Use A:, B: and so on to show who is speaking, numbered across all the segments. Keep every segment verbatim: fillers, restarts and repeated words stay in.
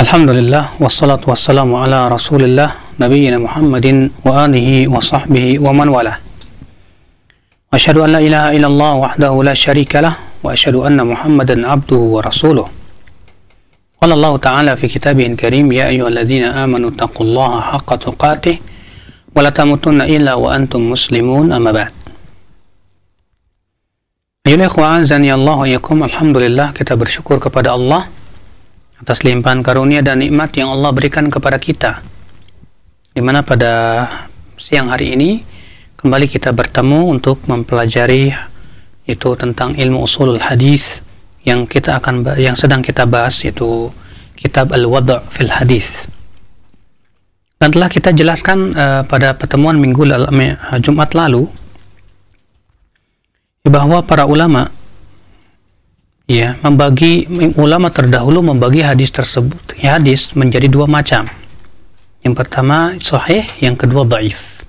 A: Alhamdulillah, wassalatu wassalamu ala rasulillah nabiyyina Muhammadin wa alihi wa sahbihi wa man walah. Wa asyhadu an la ilaha illallah wahdahu la syarika lah wa asyhadu anna Muhammadan abduhu wa rasuluh. Qala Allah ta'ala fi kitabihil karim, ya ayyuhalladzina amanu taqullaha haqqa tuqatih wa la tamutunna illa wa antum muslimun, amma ba'd. Ayyuhal ikhwan, azani Allah wa iyyakum. Alhamdulillah, kita bersyukur kepada Allah atas limpahan karunia dan nikmat yang Allah berikan kepada kita, dimana pada siang hari ini kembali kita bertemu untuk mempelajari itu tentang ilmu usulul hadis yang kita akan yang sedang kita bahas, yaitu kitab Al-Wad' fil Hadis. Dan telah kita jelaskan uh, pada pertemuan minggu lalu, Jumat lalu, bahwa para ulama ya, membagi ulama terdahulu membagi hadis tersebut hadis menjadi dua macam. Yang pertama sahih, yang kedua dhaif.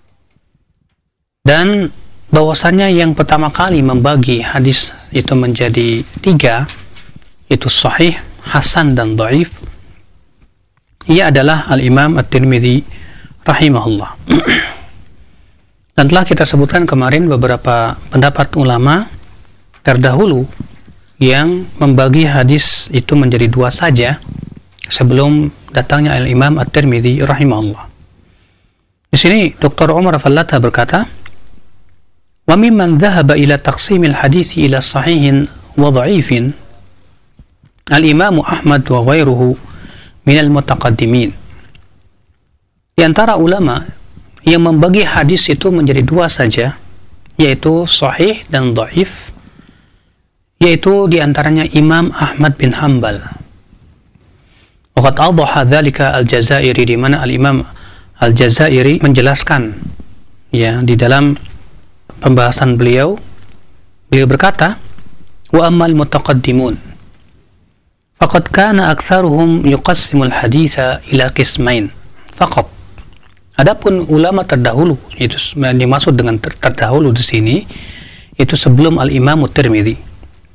A: Dan bahwasannya yang pertama kali membagi hadis itu menjadi tiga, itu sahih, hasan dan dhaif, ia adalah Al-Imam At-Tirmidzi rahimahullah. Dan telah kita sebutkan kemarin beberapa pendapat ulama terdahulu yang membagi hadis itu menjadi dua saja sebelum datangnya Al-Imam At-Tirmidzi rahimahullah. Di sini Doktor Umar Fallata berkata, "Wa mimman dhahaba ila taqsimil hadits ila sahihin wa dha'ifin Al-Imam Ahmad wa ghairuhu minal mutaqaddimin." Di antara ulama yang membagi hadis itu menjadi dua saja, yaitu sahih dan dhaif, yaitu diantaranya Imam Ahmad bin Hanbal. Waqad awdaha dzalika Al-Jazairi, di mana Al-Imam Al-Jazairi menjelaskan ya di dalam pembahasan beliau, beliau berkata, wa ammal mutaqaddimun faqad kana aktsaruhum yuqassimul haditsa ila qismain faqat. Adapun ulama terdahulu, itu dimaksud dengan ter terdahulu di sini itu sebelum Al-Imam At-Tirmidzi,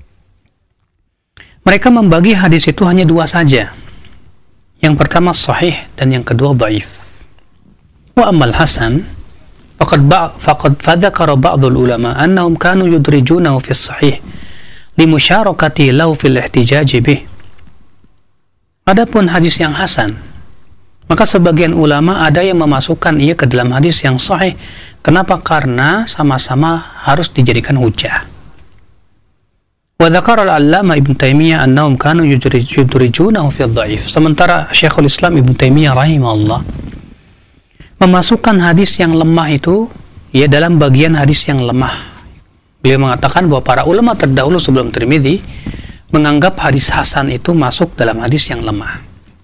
A: mereka membagi hadis itu hanya dua saja. Yang pertama sahih dan yang kedua dhaif. Wa ammal hasan faqad ba' faqad fadzakara ba'dul ulama annahum kanu yudrijunahu fi sahih limusyarakati lahu fil ihtijaj bih. Adapun hadis yang hasan, maka sebagian ulama ada yang memasukkan ia ke dalam hadis yang sahih. Kenapa? Karena sama-sama harus dijadikan hujjah. Wa dzakara al-Allamah Ibnu Taimiyah annahum kanu yudrijunahu fi dhaif. Sementara Syekhul Islam Ibnu Taimiyah rahimahullah memasukkan hadis yang lemah itu ya dalam bagian hadis yang lemah. Beliau mengatakan bahwa para ulama terdahulu sebelum Tirmidzi menganggap hadis hasan itu masuk dalam hadis yang lemah.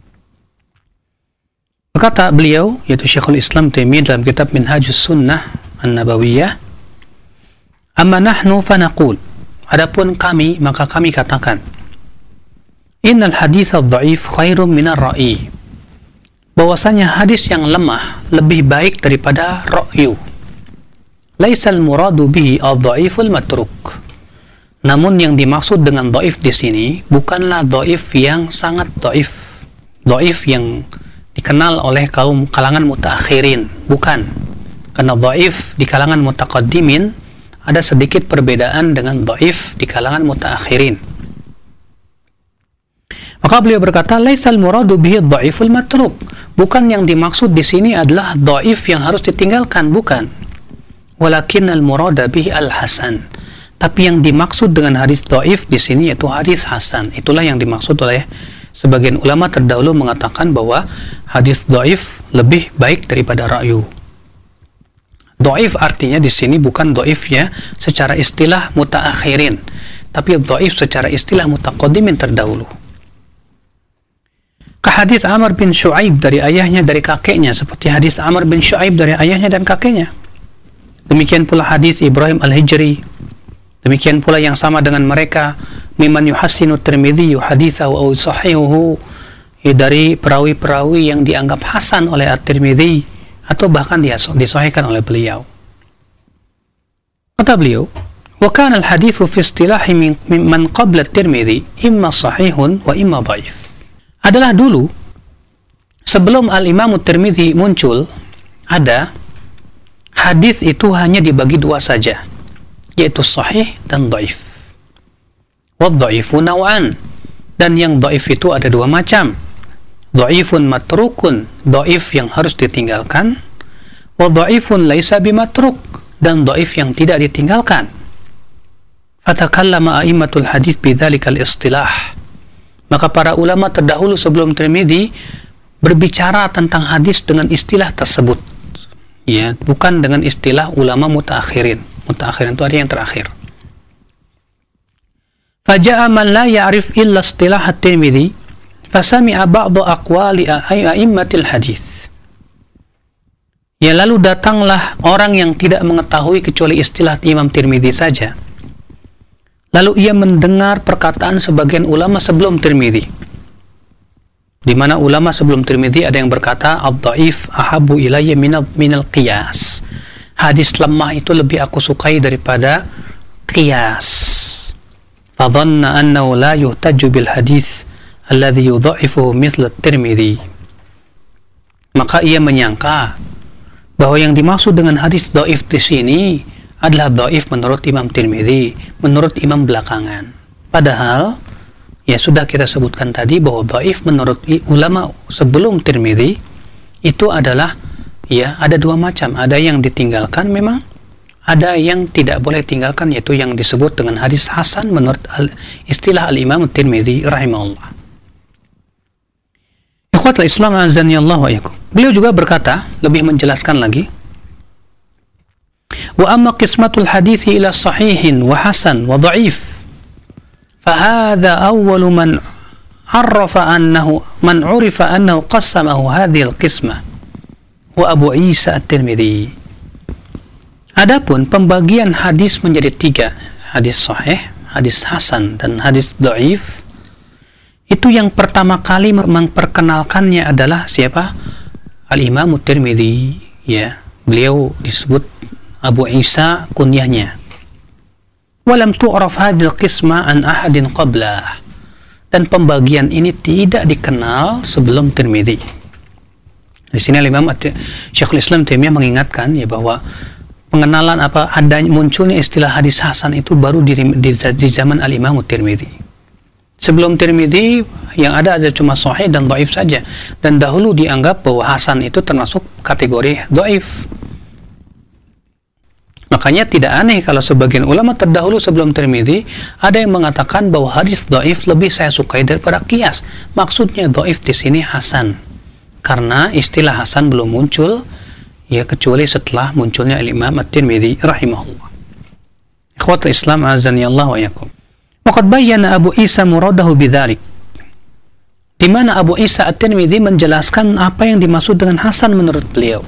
A: Berkata beliau, yaitu Syekhul Islam Taimiyah dalam kitab Minhajus Sunnah An-Nabawiyah, "Amma nahnu fanaqul," adapun kami, maka kami katakan, innal hadits adh-dha'if khairum minar ra'i, bahwasanya hadis yang lemah lebih baik daripada ra'yu. Laisal muradu bihi adh-dha'iful matruk. Namun yang dimaksud dengan dhaif di sini bukanlah dhaif yang sangat dhaif, dhaif yang dikenal oleh kaum kalangan mutaakhirin, bukan. Karena dhaif di kalangan mutaqaddimin ada sedikit perbedaan dengan dhaif di kalangan mutaakhirin. Maka beliau berkata, laisal muradu bihi dhaiful matruk. Bukan yang dimaksud di sini adalah dhaif yang harus ditinggalkan, bukan. Walakinnal murada bihi al-hasan. Tapi yang dimaksud dengan hadis dhaif di sini yaitu hadis hasan. Itulah yang dimaksud oleh sebagian ulama terdahulu, mengatakan bahwa hadis dhaif lebih baik daripada ra'yu. Dhaif artinya di sini bukan dhaifnya secara istilah mutaakhirin, tapi dhaif secara istilah mutaqaddimin terdahulu. Ka hadis Amr bin Syu'aib dari ayahnya dari kakeknya, seperti hadis Amr bin Syu'aib dari ayahnya dan kakeknya. Demikian pula hadis Ibrahim Al-Hijri. Demikian pula yang sama dengan mereka, mimman yuhassinu Tirmidzi haditsahu aw sahihuhu, dari perawi-perawi yang dianggap hasan oleh At-Tirmidzi atau bahkan disahihkan oleh beliau. Kata beliau, wa kana al-haditsu fi istilahi min man qabla at-Tirmidzi imma sahihun wa imma dhaif. adalah dulu sebelum Al-Imam Tirmidzi muncul, ada hadis itu hanya dibagi dua saja, yaitu sahih dan dhaif. Wadh-dhaifu naw'an, dan yang dhaif itu ada dua macam. Dhaifun matrukun, dhaif yang harus ditinggalkan, wa dhaifun laisa bimatruk, dan dhaif yang tidak ditinggalkan. Fatakallama a'immatul hadis bidzalikal istilah. Maka para ulama terdahulu sebelum Tirmidzi berbicara tentang hadis dengan istilah tersebut, ya, bukan dengan istilah ulama mutaakhirin. Mutaakhirin itu ada yang terakhir. Faja'a man la ya'rif illa istilah at-Tirmidzi fasami'a ba'dhu aqwali a'immatil hadis. Ya, lalu datanglah orang yang tidak mengetahui kecuali istilah Imam Tirmidzi saja. Lalu ia mendengar perkataan sebagian ulama sebelum Tirmidzi, di mana ulama sebelum Tirmidzi ada yang berkata, ad-dhaif ahabbu ilayya minal minal qiyas. Hadis lemah itu lebih aku sukai daripada qiyas. Fadhanna annahu la yuhtaju bil hadis alladhi yudha'ifuhu mithla Tirmidzi. Maka ia menyangka bahwa yang dimaksud dengan hadis dhaif di sini adalah dhaif menurut Imam Tirmidzi, menurut imam belakangan. Padahal ya sudah kita sebutkan tadi bahwa dhaif menurut ulama sebelum Tirmidzi itu adalah, ya, ada dua macam. Ada yang ditinggalkan memang, ada yang tidak boleh tinggalkan, yaitu yang disebut dengan hadis hasan menurut al, istilah al-Imam Tirmidzi rahimahullah. Ikhwatul Islam azani Allah wa iyyakum. Beliau juga berkata, lebih menjelaskan lagi, wa amma qismatul hadithi ila sahihin wa hasan wa dha'if fahadha awwalu man arrafa annahu man urifa annahu qassamahu hadhihi al-qismah wa Abu Isa at-Tirmidzi. Adapun pembagian hadis menjadi tiga, hadis sahih, hadis hasan, dan hadis dhaif, itu yang pertama kali memperkenalkannya adalah siapa? Al-Imam Tirmidzi, ya. Beliau disebut Abu Isa kunyahnya. Walam tu'raf hadhil qisma an ahadin qablah. Dan pembagian ini tidak dikenal sebelum Tirmidzi. Di sini Imam Syekhul Islam Taimiyah mengingatkan, ya, bahwa pengenalan apa adanya munculnya istilah hadis hasan itu baru di, di, di zaman Al-Imam Tirmidzi. Sebelum Tirmidzi yang ada ada cuma sahih dan dhaif saja, dan dahulu dianggap bahwa hasan itu termasuk kategori dhaif. Makanya tidak aneh kalau sebagian ulama terdahulu sebelum Tirmidzi ada yang mengatakan bahwa hadis dhaif lebih saya sukai daripada qiyas. Maksudnya dhaif di sini hasan, karena istilah hasan belum muncul, ya, kecuali setelah munculnya Imam At-Tirmidzi rahimahullah. Ikhwatul Islam azani Allah wa iyyakum. Waqad bayyana Abu Isa muradahu bidzalik. Di mana Abu Isa At-Tirmidzi menjelaskan apa yang dimaksud dengan hasan menurut beliau.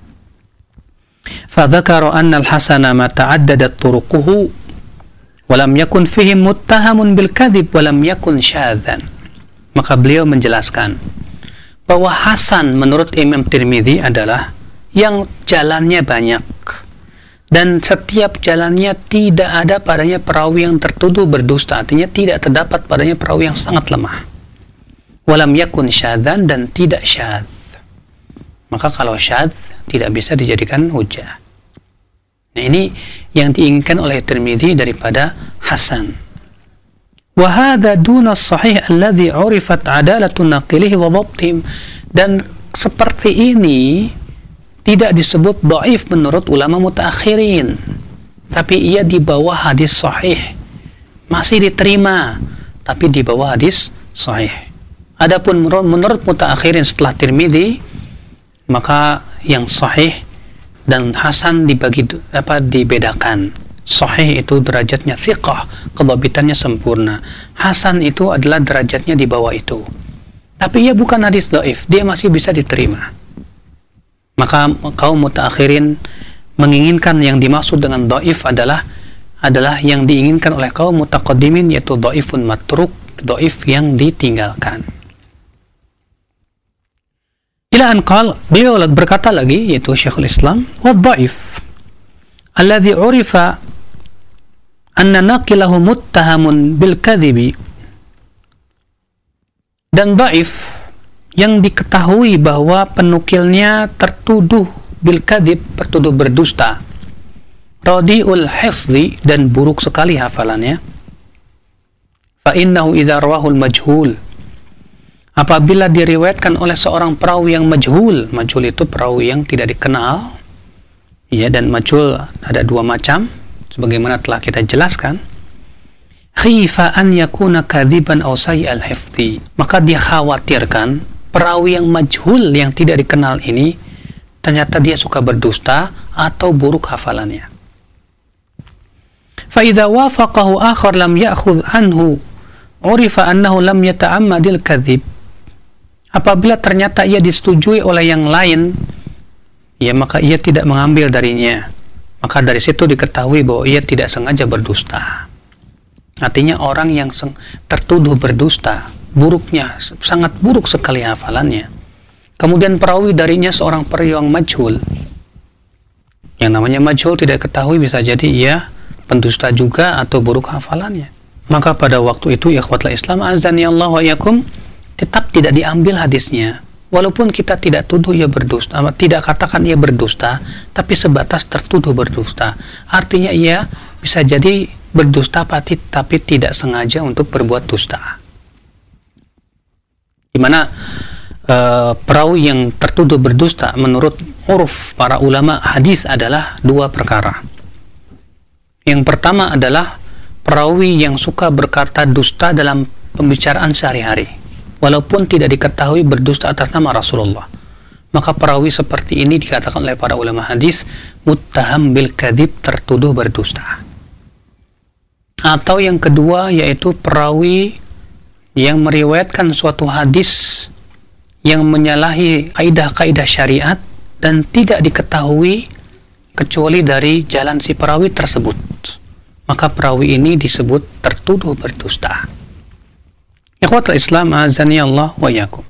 A: Fadzakara anna al-hasana ma ta'addadat turuquhu wa lam yakun fihi muttahamun bil kadzib wa lam yakun syadzan. Maka beliau menjelaskan bahwa hasan menurut Imam Tirmidzi adalah yang jalannya banyak dan setiap jalannya tidak ada padanya perawi yang tertuduh berdusta, artinya tidak terdapat padanya perawi yang sangat lemah. Walam yakun syadzan, dan tidak syadz. Maka kalau syadz tidak bisa dijadikan hujjah. Nah, ini yang diinginkan oleh Tirmidzi daripada hasan. Wa hadza duna as-sahih alladhi 'urifat 'adalatu naqilihi wa dhabtihim. Dan seperti ini tidak disebut dhaif menurut ulama mutaakhirin, tapi ia di bawah hadis sahih, masih diterima, tapi di bawah hadis sahih. Adapun menurut mutaakhirin setelah Tirmidzi, maka yang sahih dan hasan dibagi apa dibedakan. Sahih itu derajatnya thiqah, kedhabitannya sempurna. Hasan itu adalah derajatnya di bawah itu, tapi ia bukan hadis dhaif, dia masih bisa diterima. Maka kaum mutaakhirin menginginkan yang dimaksud dengan dhaif adalah adalah yang diinginkan oleh kaum mutaqaddimin, yaitu dhaifun matruk, dhaif yang ditinggalkan. Ila an qala, beliau berkata lagi, yaitu Syekhul Islam, wa dhaif alladhi urifa anna naqilahu muttahamun bil kadhibi Dan dhaif yang diketahui bahwa penukilnya tertuduh bil kadhib, tertuduh berdusta, radiul hifzi, dan buruk sekali hafalannya. Fa innahu idza rawahul majhul, apabila diriwayatkan oleh seorang perawi yang majhul, majhul itu perawi yang tidak dikenal, ya, dan majhul ada dua macam sebagaimana telah kita jelaskan. Khifa an yakuna kadziban aw sayyi'al hifzi, maka dia khawatirkan perawi yang majhul yang tidak dikenal ini ternyata dia suka berdusta atau buruk hafalannya. Fa idza wafaqahu akhar lam ya'khudh anhu urifa annahu lam yata'ammadil kadzib, apabila ternyata ia disetujui oleh yang lain, ya, maka ia tidak mengambil darinya, maka dari situ diketahui bahwa ia tidak sengaja berdusta. Artinya orang yang tertuduh berdusta, buruknya, sangat buruk sekali hafalannya, kemudian perawi darinya seorang perawi yang majhul. Yang namanya majhul tidak ketahui, bisa jadi ia pendusta juga atau buruk hafalannya. Maka pada waktu itu, ikhwatul Islam azani Allah wa yakum, tetap tidak diambil hadisnya, walaupun kita tidak tuduh ia berdusta, tidak katakan ia berdusta, tapi sebatas tertuduh berdusta. Artinya ia bisa jadi berdusta tapi, tapi tidak sengaja untuk berbuat dusta. Di mana uh, perawi yang tertuduh berdusta menurut uruf para ulama hadis adalah dua perkara. Yang pertama adalah perawi yang suka berkata dusta dalam pembicaraan sehari-hari, walaupun tidak diketahui berdusta atas nama Rasulullah. Maka perawi seperti ini dikatakan oleh para ulama hadis muttaham bil kadzib, tertuduh berdusta. Atau yang kedua yaitu perawi yang meriwayatkan suatu hadis yang menyalahi kaidah-kaidah syariat dan tidak diketahui kecuali dari jalan si perawi tersebut, maka perawi ini disebut tertuduh berdusta. Ikhwatul Islam azani Allah wa yakum.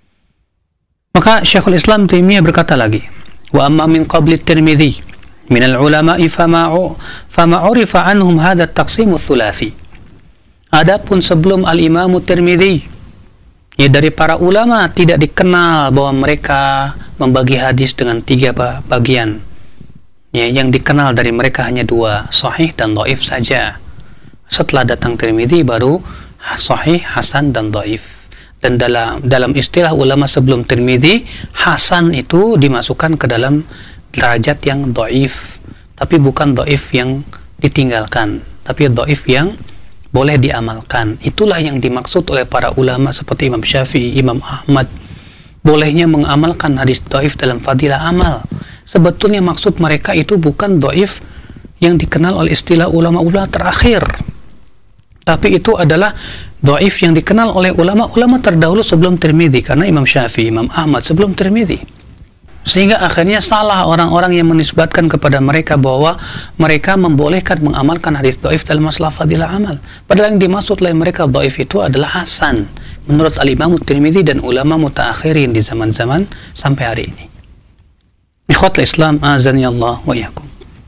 A: Maka Syekhul Islam Taimiyah berkata lagi, wa amma min qabli Tirmidzi min al-ulama'i fama fama urifa anhum hadha at-taqsim ats-tsulathi. Adapun sebelum al-Imam Tirmidzi, ya, dari para ulama tidak dikenal bahwa mereka membagi hadis dengan tiga bagian. Ya, yang dikenal dari mereka hanya dua, sahih dan dhaif saja. Setelah datang Tirmidzi baru sahih, hasan dan dhaif. Dan dalam dalam istilah ulama sebelum Tirmidzi, hasan itu dimasukkan ke dalam derajat yang dhaif, tapi bukan dhaif yang ditinggalkan, tapi dhaif yang boleh diamalkan. Itulah yang dimaksud oleh para ulama seperti Imam Syafi'i, Imam Ahmad, bolehnya mengamalkan hadis dhaif dalam fadilah amal. Sebetulnya maksud mereka itu bukan dhaif yang dikenal oleh istilah ulama-ulama terakhir, tapi itu adalah dhaif yang dikenal oleh ulama-ulama terdahulu sebelum Tirmidzi, karena Imam Syafi'i, Imam Ahmad sebelum Tirmidzi. Sehingga akhirnya salah orang-orang yang menisbatkan kepada mereka bahwa mereka membolehkan mengamalkan hadis dhaif dalam masalah fadilah amal. Padahal yang dimaksud oleh mereka dhaif itu adalah hasan menurut al-Imam Tirmidzi dan ulama mutaakhirin di zaman-zaman sampai hari ini. Ikhwatul Islam azani Allah wa iyyakum.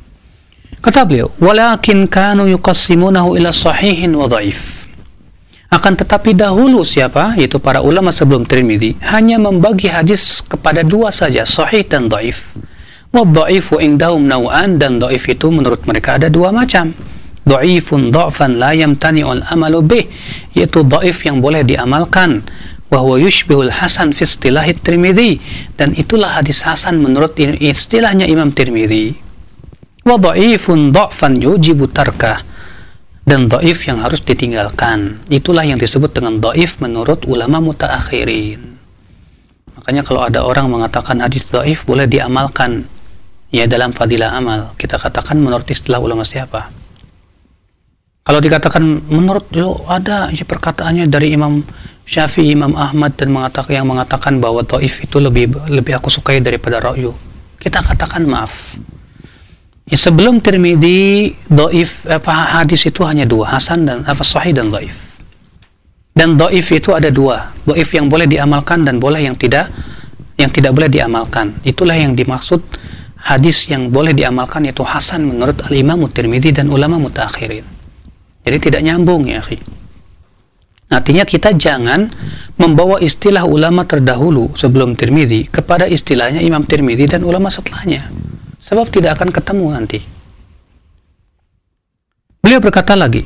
A: Kata beliau, walakin kanu yuqassimunahu ila sahihin wa dhaif. Akan tetapi dahulu siapa? Yaitu para ulama sebelum Tirmidzi hanya membagi hadis kepada dua saja, sahih dan dhaif. Wa dhaifu indahum naw'an, dan dhaif itu menurut mereka ada dua macam. Dhaifun dha'fan la yamtani'ul amalu bih, yaitu dhaif yang boleh diamalkan. Wa huwa yushbihul hasan fi istilahi Tirmidzi, dan itulah hadis hasan menurut istilahnya Imam Tirmidzi. Wa dhaifun dha'fan yujibu tarkah, dan dhaif yang harus ditinggalkan. Itulah yang disebut dengan dhaif menurut ulama mutaakhirin. Makanya kalau ada orang mengatakan hadis dhaif boleh diamalkan, ya, dalam fadilah amal, kita katakan menurut istilah ulama siapa? Kalau dikatakan menurut, yo, ada ya, perkataannya dari Imam Syafi'i, Imam Ahmad, dan mengatakan yang mengatakan bahwa dhaif itu lebih lebih aku sukai daripada ra'yu, kita katakan maaf. Ya, sebelum Tirmidzi dhaif apa hadis itu hanya dua, hasan dan apa sahih dan dhaif. Dan dhaif itu ada dua, dhaif yang boleh diamalkan dan boleh yang tidak yang tidak boleh diamalkan. Itulah yang dimaksud hadis yang boleh diamalkan, yaitu hasan menurut al-Imam Tirmidzi dan ulama mutaakhirin. Jadi tidak nyambung, ya akhi. Artinya kita jangan membawa istilah ulama terdahulu sebelum Tirmidzi kepada istilahnya Imam Tirmidzi dan ulama setelahnya. Sebab tidak akan ketemu nanti. Beliau berkata lagi,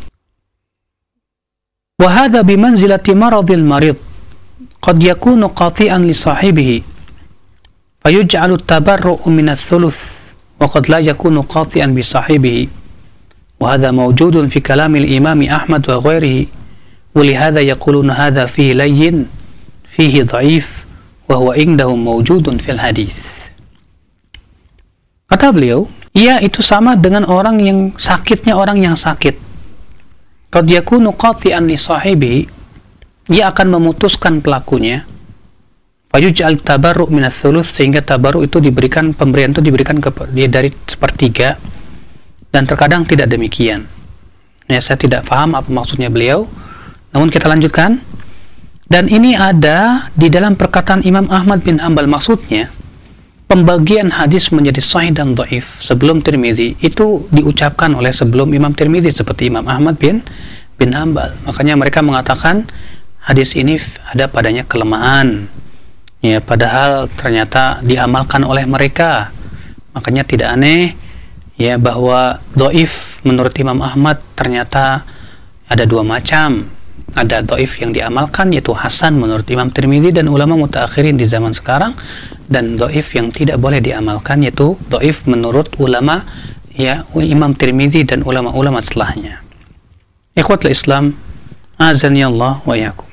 A: wa hadza bimanzilati maradil marid qad yakunu qati'an li sahibihi fayuj'alu at-tabarru'u min ath-thuluth wa qad la yakunu qati'an bi sahibihi wa hadza mawjudun fi kalam al-imam Ahmad wa ghairihi wa li hadza yaquluna hadza fihi layyin fihi dha'if wa huwa indahum mawjudun fil hadits. Kata beliau, ia itu sama dengan orang yang sakitnya orang yang sakit. Qad yakunu qati'an li sahibi, ia akan memutuskan pelakunya. Fayuj'al tabarru' min ats-tsuluts, sehingga tabarru' itu diberikan, pemberian itu diberikan ke, dari sepertiga, dan terkadang tidak demikian. Ya, saya tidak paham apa maksudnya beliau, namun kita lanjutkan. Dan ini ada di dalam perkataan Imam Ahmad bin Hanbal. Maksudnya pembagian hadis menjadi sahih dan dhaif sebelum Tirmidzi itu diucapkan oleh sebelum Imam Tirmidzi seperti Imam Ahmad bin bin Hanbal. Makanya mereka mengatakan hadis ini ada padanya kelemahan. Ya, padahal ternyata diamalkan oleh mereka. Makanya tidak aneh ya bahwa dhaif menurut Imam Ahmad ternyata ada dua macam. Ada dhaif yang diamalkan yaitu hasan menurut Imam Tirmidzi dan ulama mutaakhirin di zaman sekarang, dan dhaif yang tidak boleh diamalkan yaitu dhaif menurut ulama ya Imam Tirmidzi dan ulama-ulama setelahnya. Ikhwatul Islam, azani Allah wa iyyakum.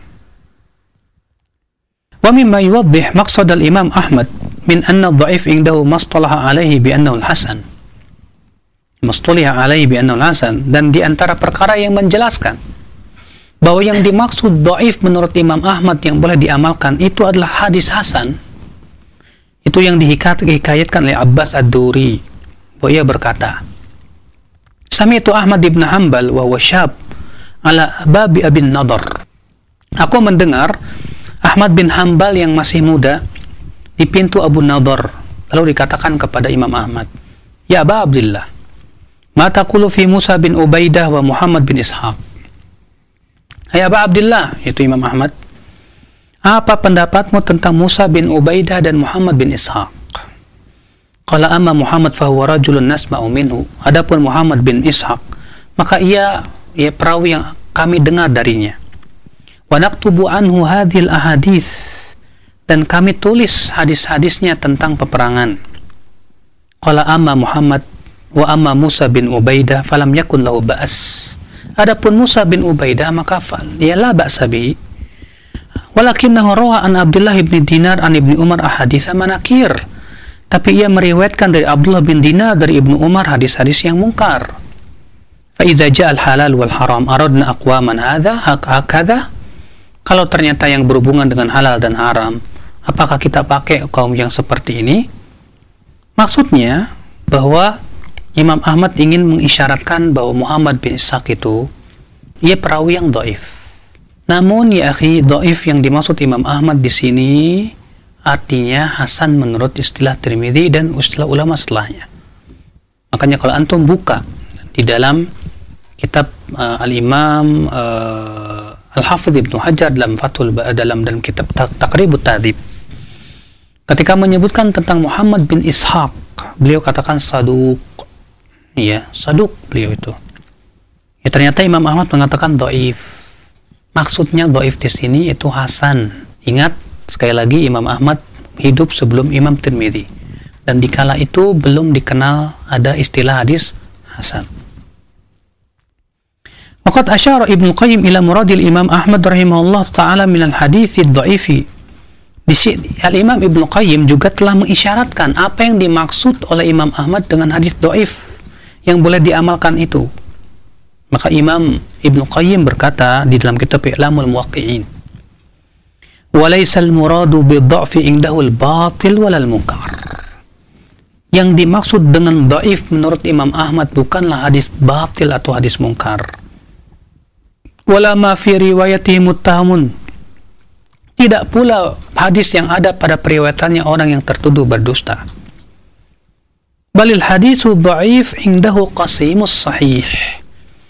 A: Wa mimma yuwaddih maqsad al-Imam Ahmad min anna ad-dhaif indahu mastalaha alaihi bi annahu al-hasan. Mastalaha alaihi bi annahu al-hasan, dan di antara perkara yang menjelaskan bahwa yang dimaksud dhaif menurut Imam Ahmad yang boleh diamalkan itu adalah hadis hasan. Itu yang dihikayatkan oleh Abbas Ad-Duri, bahwa ia berkata, Sami'tu Ahmad ibn Hanbal wa huwa syab ala babi Abin Nadhr. Aku mendengar Ahmad bin Hanbal yang masih muda di pintu Abu Nadhr. Lalu dikatakan kepada Imam Ahmad, Ya Aba Abdillah, ma taqulu fi Musa bin Ubaidah wa Muhammad bin Ishaq. Hai Aba Abdillah, yaitu Imam Ahmad, apa pendapatmu tentang Musa bin Ubaidah dan Muhammad bin Ishaq? Qala amma Muhammad fahuwa rajulun nasma'u minhu. Adapun Muhammad bin Ishaq, maka ia ia perawi yang kami dengar darinya. Wa naktubu anhu hadhil ahadits, dan kami tulis hadis-hadisnya tentang peperangan. Qala amma Muhammad wa amma Musa bin Ubaidah falam yakun lahu ba'as. Adapun Musa bin Ubaidah maka ya la ba'sa bi. Walakinnahu rawa an Abdullah bin Dinar an Ibnu Umar ahadits manakir. Tapi ia meriwayatkan dari Abdullah bin Dinar dari Ibnu Umar hadis-hadis yang mungkar. Fa idza ja'a al-halal wal haram aradna aqwaman hadza hakadha. Kalau ternyata yang berhubungan dengan halal dan haram, apakah kita pakai kaum yang seperti ini? Maksudnya bahwa Imam Ahmad ingin mengisyaratkan bahwa Muhammad bin Ishaq itu ia perawi yang dhaif. Namun ya akhi, dhaif yang dimaksud Imam Ahmad di sini artinya hasan menurut istilah Tirmidzi dan istilah ulama setelahnya. Makanya kalau antum buka di dalam kitab uh, Al-Imam uh, Al-Hafidz Ibnu Hajar dalam Fathul dalam dalam kitab Taqribut Tahdzib, ketika menyebutkan tentang Muhammad bin Ishaq, beliau katakan saduq. Iya, saduq beliau itu. Ya, ternyata Imam Ahmad mengatakan dhaif. Maksudnya dhaif di sini itu hasan. Ingat sekali lagi Imam Ahmad hidup sebelum Imam Tirmidzi, dan dikala itu belum dikenal ada istilah hadis hasan. Waqad asyara Ibnu Qayyim ila muradil Imam Ahmad rahimahullah taala min al-hadits ad-dha'ifi. Di sini Al-Imam Ibnu Qayyim juga telah mengisyaratkan apa yang dimaksud oleh Imam Ahmad dengan hadis dhaif yang boleh diamalkan itu. Maka Imam Ibnu Qayyim berkata di dalam kitab I'lamul Muwaqqi'in, wa laysa al-muradu bidh-dha'fi indahu al-batil wal al-munkar. Yang dimaksud dengan dhaif menurut Imam Ahmad bukanlah hadis batil atau hadis munkar. Wala ma fi riwayatihi muttahamun. Tidak pula hadis yang ada pada periwayatannya orang yang tertuduh berdusta. Balil hadisu dhaif indahu qasimus sahih.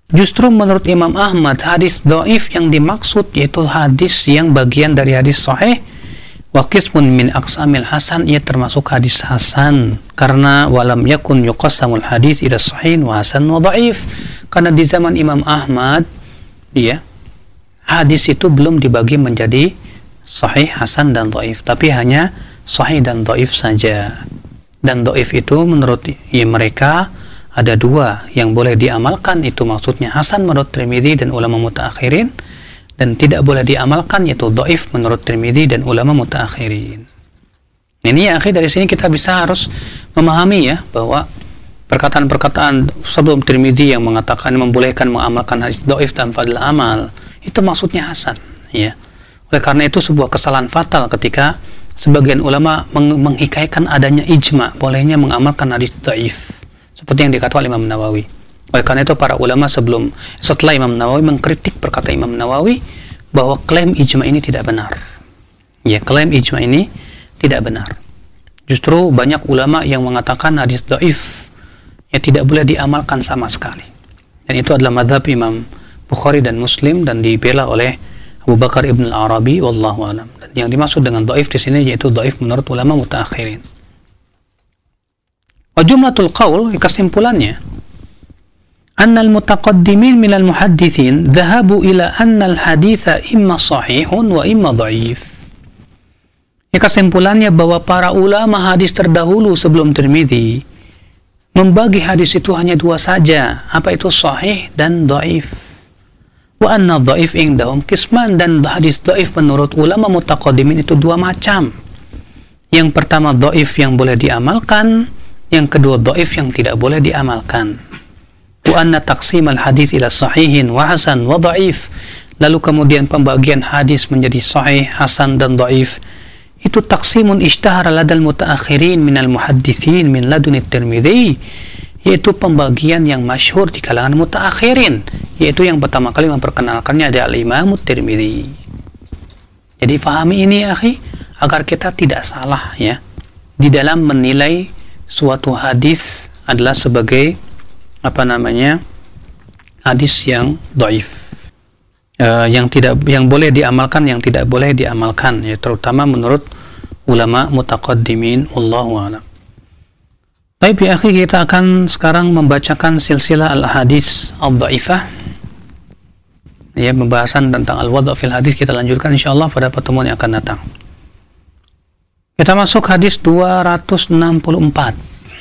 A: Justru menurut Imam Ahmad, hadis dhaif yang dimaksud yaitu hadis yang bagian dari hadis sahih. Wa qismun min aqsamil hasan, ia termasuk hadis hasan, karena walam yakun yuqassamul hadis ila sahih wa hasan wa dhaif, karena di zaman Imam Ahmad ya hadis itu belum dibagi menjadi sahih, hasan dan dhaif, tapi hanya sahih dan dhaif saja. Dan dhaif itu menurut ya, mereka ada dua yang boleh diamalkan, itu maksudnya hasan menurut Tirmidzi dan ulama mutaakhirin, dan tidak boleh diamalkan yaitu dhaif menurut Tirmidzi dan ulama mutaakhirin. Ini ya akhi, dari sini kita bisa harus memahami ya bahwa perkataan-perkataan sebelum Tirmidzi yang mengatakan membolehkan mengamalkan hadis dhaif tanpa fadl amal, itu maksudnya hasan ya. Oleh karena itu sebuah kesalahan fatal ketika sebagian ulama meng menghikayatkan adanya ijma bolehnya mengamalkan hadis dhaif seperti yang dikatakan Imam Nawawi. Oleh karena itu para ulama sebelum setelah Imam Nawawi mengkritik perkataan Imam Nawawi bahwa klaim ijma ini tidak benar. Ya, klaim ijma ini tidak benar. Justru banyak ulama yang mengatakan hadis dhaif ya tidak boleh diamalkan sama sekali. Dan itu adalah mazhab Imam Bukhari dan Muslim dan dibela oleh Abu Bakar Ibn al-Arabi wallahu alam. Dan yang dimaksud dengan dhaif di sini yaitu dhaif menurut ulama mutaakhirin. Wa jumlatul qaul, kesimpulannya, anna al-mutaqaddimin minal muhaddithin dhahabu ila anna al-haditha imma sahihun wa imma dhaif. Ya, kesimpulannya bahwa para ulama hadis terdahulu sebelum Tirmidzi membagi hadis itu hanya dua saja, apa itu sahih dan dhaif. Wa anna dhaif indahum qisman, dan hadis dhaif menurut ulama mutaqaddimin itu dua macam. Yang pertama dhaif yang boleh diamalkan, yang kedua dhaif yang tidak boleh diamalkan. Wa anna taqsim al-hadits ila sahihin wa hasan wa dhaif, lalu kemudian pembagian hadis menjadi sahih, hasan dan dhaif, itu taqsimun ishtahara ladal mutaakhirin minal muhaddithin min ladun at-Tirmidzi, yaitu pembagian yang masyhur di kalangan mutaakhirin, yaitu yang pertama kali memperkenalkannya adalah Imam Tirmidzi. Jadi fahami ini akhi agar kita tidak salah ya di dalam menilai suatu hadis adalah sebagai apa namanya hadis yang dhaif, uh, yang tidak yang boleh diamalkan, yang tidak boleh diamalkan ya, terutama menurut ulama mutaqaddimin wallahu a'lam. Baik ya akhi, kita akan sekarang membacakan silsilah al-hadis al-dhaifah ya, pembahasan tentang al-wadha fil hadis kita lanjutkan insyaallah pada pertemuan yang akan datang. Kita masuk hadis dua ratus enam puluh empat.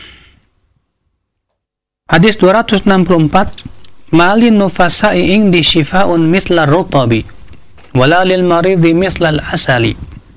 A: Hadis dua ratus enam puluh empat, malin nufasa'i indi shifa'un mithla rutabi wala lil maridi mithla al-asali.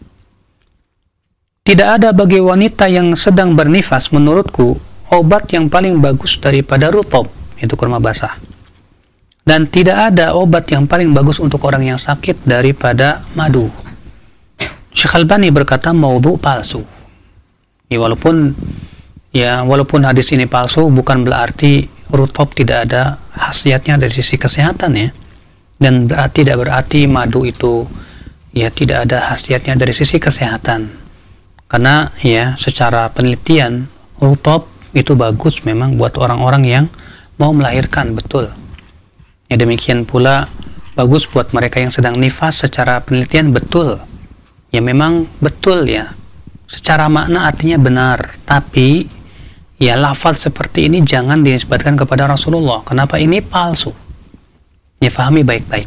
A: Tidak ada bagi wanita yang sedang bernifas menurutku obat yang paling bagus daripada rutab, itu kurma basah. Dan tidak ada obat yang paling bagus untuk orang yang sakit daripada madu. Syekh Albani berkata maudhu, palsu. Ya, walaupun ya walaupun hadis ini palsu bukan berarti rutab tidak ada khasiatnya dari sisi kesehatan ya, dan berarti tidak berarti madu itu ya tidak ada khasiatnya dari sisi kesehatan, karena ya secara penelitian rutab itu bagus memang buat orang-orang yang mau melahirkan, betul ya. Demikian pula bagus buat mereka yang sedang nifas, secara penelitian betul ya, memang betul ya, secara makna artinya benar, tapi ya lafaz seperti ini jangan dinisbatkan kepada Rasulullah. Kenapa ini palsu? Ya fahami baik-baik.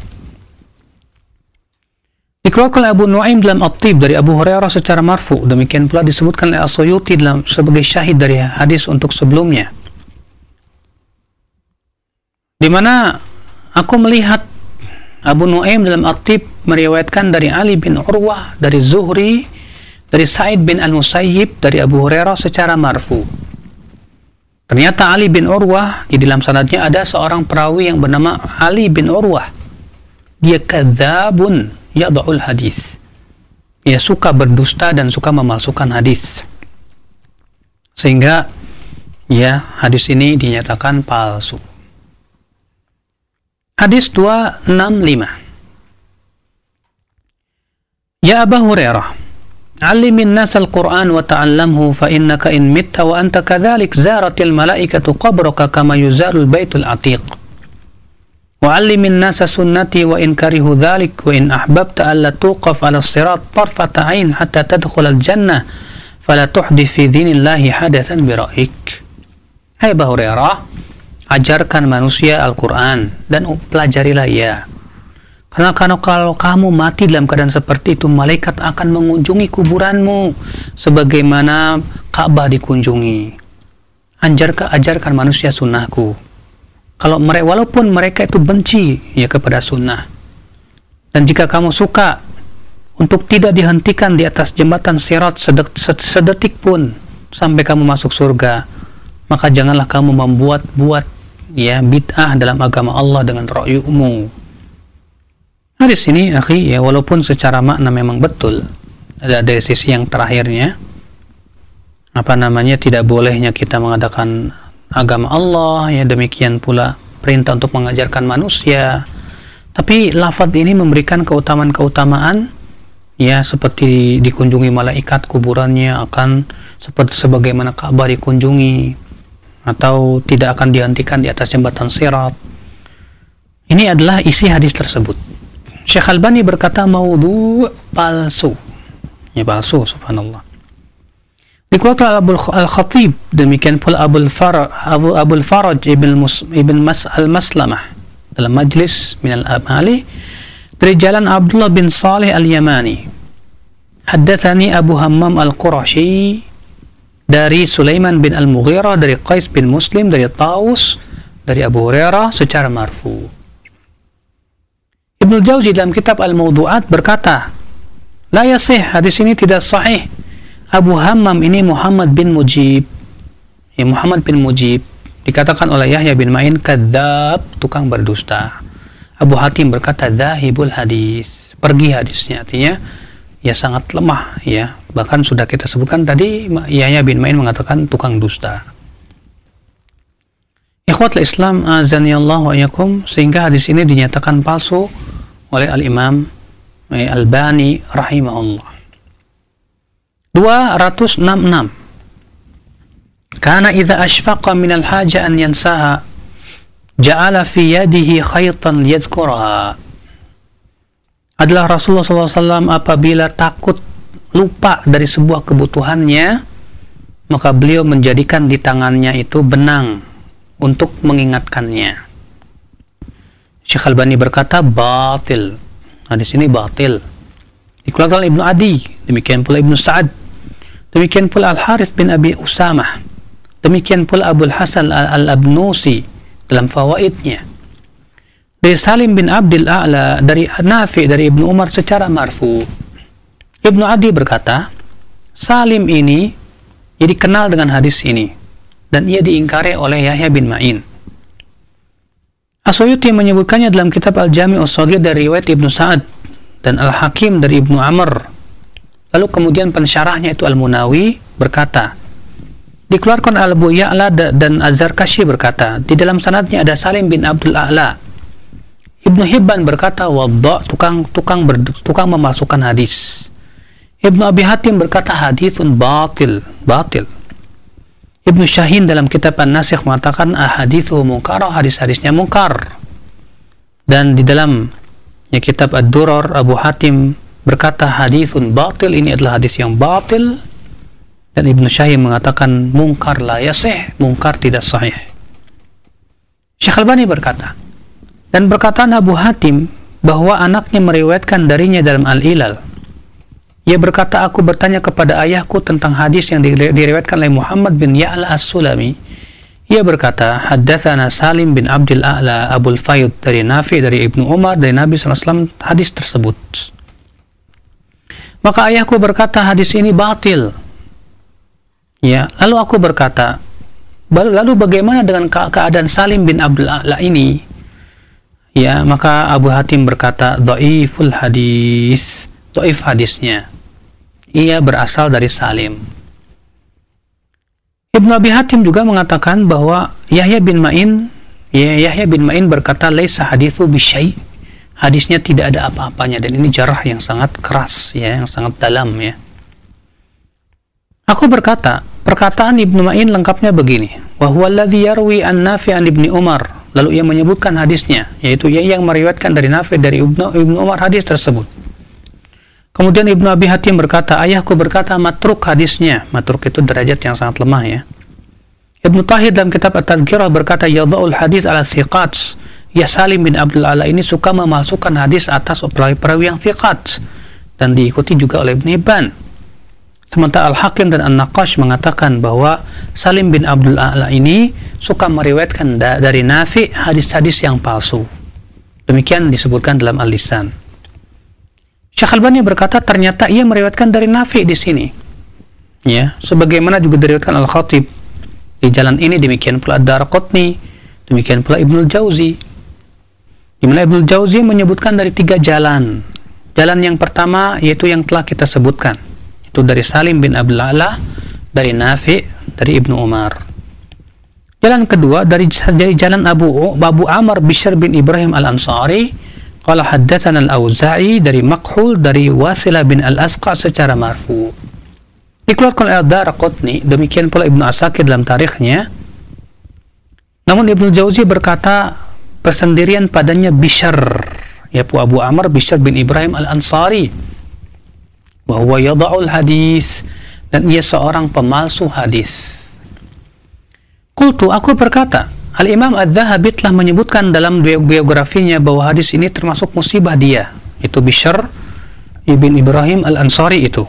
A: Dikeluarkan oleh Abu Nuaim dalam At-Tib dari Abu Hurairah secara marfu. Demikian pula disebutkan oleh As-Suyuti dalam sebagai syahid dari hadis untuk sebelumnya. Di mana aku melihat Abu Nuaim dalam At-Tib meriwayatkan dari Ali bin Urwah, dari Zuhri, dari Sa'id bin Al-Musayyib, dari Abu Hurairah secara marfu. Ternyata Ali bin Urwah, di dalam sanadnya ada seorang perawi yang bernama Ali bin Urwah. Dia kadzabun yada'ul hadis. Dia suka berdusta dan suka memalsukan hadis. Sehingga ya hadis ini dinyatakan palsu. Hadis dua ratus enam puluh lima. Ya Abu Hurairah, allimin nas al-Qur'an wa ta'allamhu fa innaka in mitta wa anta kadzalik zaratil malaikatu qabraka kama yuzarul baitul atiq. Wa 'allimin nasa sunnati wa in karihu dhalik wa in ahbabta alla tuqaf 'ala as-sirat tarfata 'ain hatta tadkhul al-jannah fala tuhdith fi dinillahi hadatsan bi ra'yik. Hai Abu Hurairah, ajarkan manusia Al-Quran dan pelajarilah ia. Karena kalau kamu mati dalam keadaan seperti itu, malaikat akan mengunjungi kuburanmu sebagaimana Ka'bah dikunjungi. Ajarkan, ajarkan manusia sunnahku. Kalau mereka, walaupun mereka itu benci ya kepada sunnah. Dan jika kamu suka untuk tidak dihentikan di atas jembatan sirat sedetik pun sampai kamu masuk surga, maka janganlah kamu membuat-buat ya bid'ah dalam agama Allah dengan ra'yumu. Hadis ini, akhi, ya walaupun secara makna memang betul, ada dari sisi yang terakhirnya, apa namanya, tidak bolehnya kita mengadakan agama Allah, ya demikian pula perintah untuk mengajarkan manusia. Tapi lafaz ini memberikan keutamaan-keutamaan, ya seperti dikunjungi malaikat kuburannya akan seperti sebagaimana Ka'bah dikunjungi, atau tidak akan dihentikan di atas jembatan sirat. Ini adalah isi hadis tersebut. Syekh Albani berkata maudhu, palsu, ya palsu, subhanallah. Dikeluarkan Abu Al-Khatib, demikian pula Abu Al-Faraj Abu Abu Al-Faraj ibn Mus, ibn Mas Al-Maslamah dalam majlis min al-amali dari jalan Abdullah bin Salih Al-Yamani. Haddatsani Abu Hammam Al-Qurashi dari Sulaiman bin Al-Mughirah dari Qais bin Muslim dari Taus dari Abu Hurairah secara marfu. Ibnu Jauzi dalam kitab Al-Mawdu'at berkata, la yasih, hadis ini tidak sahih. Abu Hammam ini Muhammad bin Mujib, ya Muhammad bin Mujib dikatakan oleh Yahya bin Ma'in kadzab, tukang berdusta. Abu Hatim berkata dzahibul hadis, pergi hadisnya, artinya ya sangat lemah, ya bahkan sudah kita sebutkan tadi, Yahya bin Ma'in mengatakan tukang dusta. Ikhwatul Islam azanillahu wa iyyakum, sehingga hadis ini dinyatakan palsu oleh Al-Imam Al-Albani rahimahullah. dua ratus enam puluh enam. Kana idza ashfaqa min al-haja an yansaha ja'ala fi yadihi khaytan yadhkuraha. Adalah Rasulullah sallallahu alaihi wasallam apabila takut lupa dari sebuah kebutuhannya, maka beliau menjadikan di tangannya itu benang untuk mengingatkannya. Syekh Albani berkata batil. Hadis ini batil. Dikeluarkan Ibnu Adi, demikian pula Ibnu Sa'ad, demikian pula Al-Harith bin Abi Usamah, demikian pula Abu Hasan Al-Abnusi dalam fawaidnya. Dari Salim bin Abdul A'la dari Nafi dari Ibnu Umar secara marfu. Ibnu Adi berkata, Salim ini jadi kenal dengan hadis ini dan ia diingkari oleh Yahya bin Ma'in. As-Suyuti menyebutkannya dalam kitab Al-Jami' As-Shaghir dari riwayat Ibnu Sa'ad dan Al-Hakim dari Ibnu Amr. Lalu kemudian pensyarahnya itu Al-Munawi berkata, dikeluarkan Al-Abu Ya'la dan Az-Zarkashi berkata, di dalam sanadnya ada Salim bin Abdul A'la. Ibnu Hibban berkata wadda, tukang tukang ber, tukang memalsukan hadis. Ibnu Abi Hatim berkata haditsun batil, batil. Ibnu Syahin dalam kitab An-Nasikh mengatakan ahaditsu munkar, hadis-hadisnya munkar. Dan di dalam ya, kitab Ad-Durar Abu Hatim berkata haditsun batil, ini adalah hadis yang batil. Dan Ibnu Syahin mengatakan munkar la yasih, munkar tidak sahih. Syekh Albani berkata, dan perkataan Abu Hatim bahwa anaknya meriwayatkan darinya dalam Al-Ilal. Ia berkata, aku bertanya kepada ayahku tentang hadis yang diriwayatkan oleh Muhammad bin Ya'la As-Sulami. Ia berkata, haddatsana Salim bin Abdul A'la Abul Fayd dari Nafi dari Ibnu Umar dari Nabi sallallahu alaihi wasallam hadis tersebut. Maka ayahku berkata hadis ini batil. Ya, lalu aku berkata, lalu bagaimana dengan keadaan Salim bin Abdul A'la ini? Ya, maka Abu Hatim berkata, dhaiful hadis, dhaif hadisnya. Ia berasal dari Salim. Ibnu Abi Hatim juga mengatakan bahwa Yahya bin Ma'in, ya, Yahya bin Ma'in berkata, laisa hadithu bisyai, hadisnya tidak ada apa-apanya, dan ini jarah yang sangat keras, ya, yang sangat dalam, ya. Aku berkata, perkataan Ibnu Ma'in lengkapnya begini, wa huwa alladhi yarwi an Nafi' an Ibni Umar lalu ia menyebutkan hadisnya, yaitu ia yang meriwayatkan dari Nafi' dari Ibnu, Ibnu Umar hadis tersebut. Kemudian Ibnu Abi Hatim berkata, ayahku berkata matruk hadisnya. Matruk itu derajat yang sangat lemah ya. Ibnu Tahir dalam kitab At-Tadhkirah berkata, yadha'ul hadis ala thiqat. Ya Salim bin Abdul Ala ini suka memalsukan hadis atas perawi-perawi yang thiqat, dan diikuti juga oleh Ibnu Hibban. Sementara Al-Hakim dan An-Naqash mengatakan bahwa Salim bin Abdul A'la ini suka meriwayatkan da dari Nafi' hadis-hadis yang palsu. Demikian disebutkan dalam Al-Lisan. Syekh Albani berkata ternyata ia meriwayatkan dari Nafi' di sini. Ya, sebagaimana juga diriwayatkan Al-Khatib di jalan ini, demikian pula Ad-Daraqutni, demikian pula Ibnul Jauzi. Di mana Ibnul Jauzi menyebutkan dari tiga jalan. Jalan yang pertama yaitu yang telah kita sebutkan, itu dari Salim bin Abdul A'la, dari Nafi', dari Ibnu Umar. Jalan kedua dari, dari jalan Abu Abu Amr Bishr bin Ibrahim Al-Ansari, qala haddatsana Al-Auza'i dari Makhul dari Wasilah bin Al-Asqa secara marfu. Dikeluarkan oleh Ad-Daraqutni, demikian pula Ibnu Asakir dalam tarikhnya. Namun Ibnu Jauzi berkata persendirian padanya Bishr, yaitu Abu Amr Bishr bin Ibrahim Al-Ansari, bahwa yada'ul hadis, dan ia seorang pemalsu hadis. Qultu, aku berkata, Al-Imam Adz-Dzahabi telah menyebutkan dalam biografinya bahwa hadis ini termasuk musibah dia, itu Bishr ibn Ibrahim Al-Ansari itu.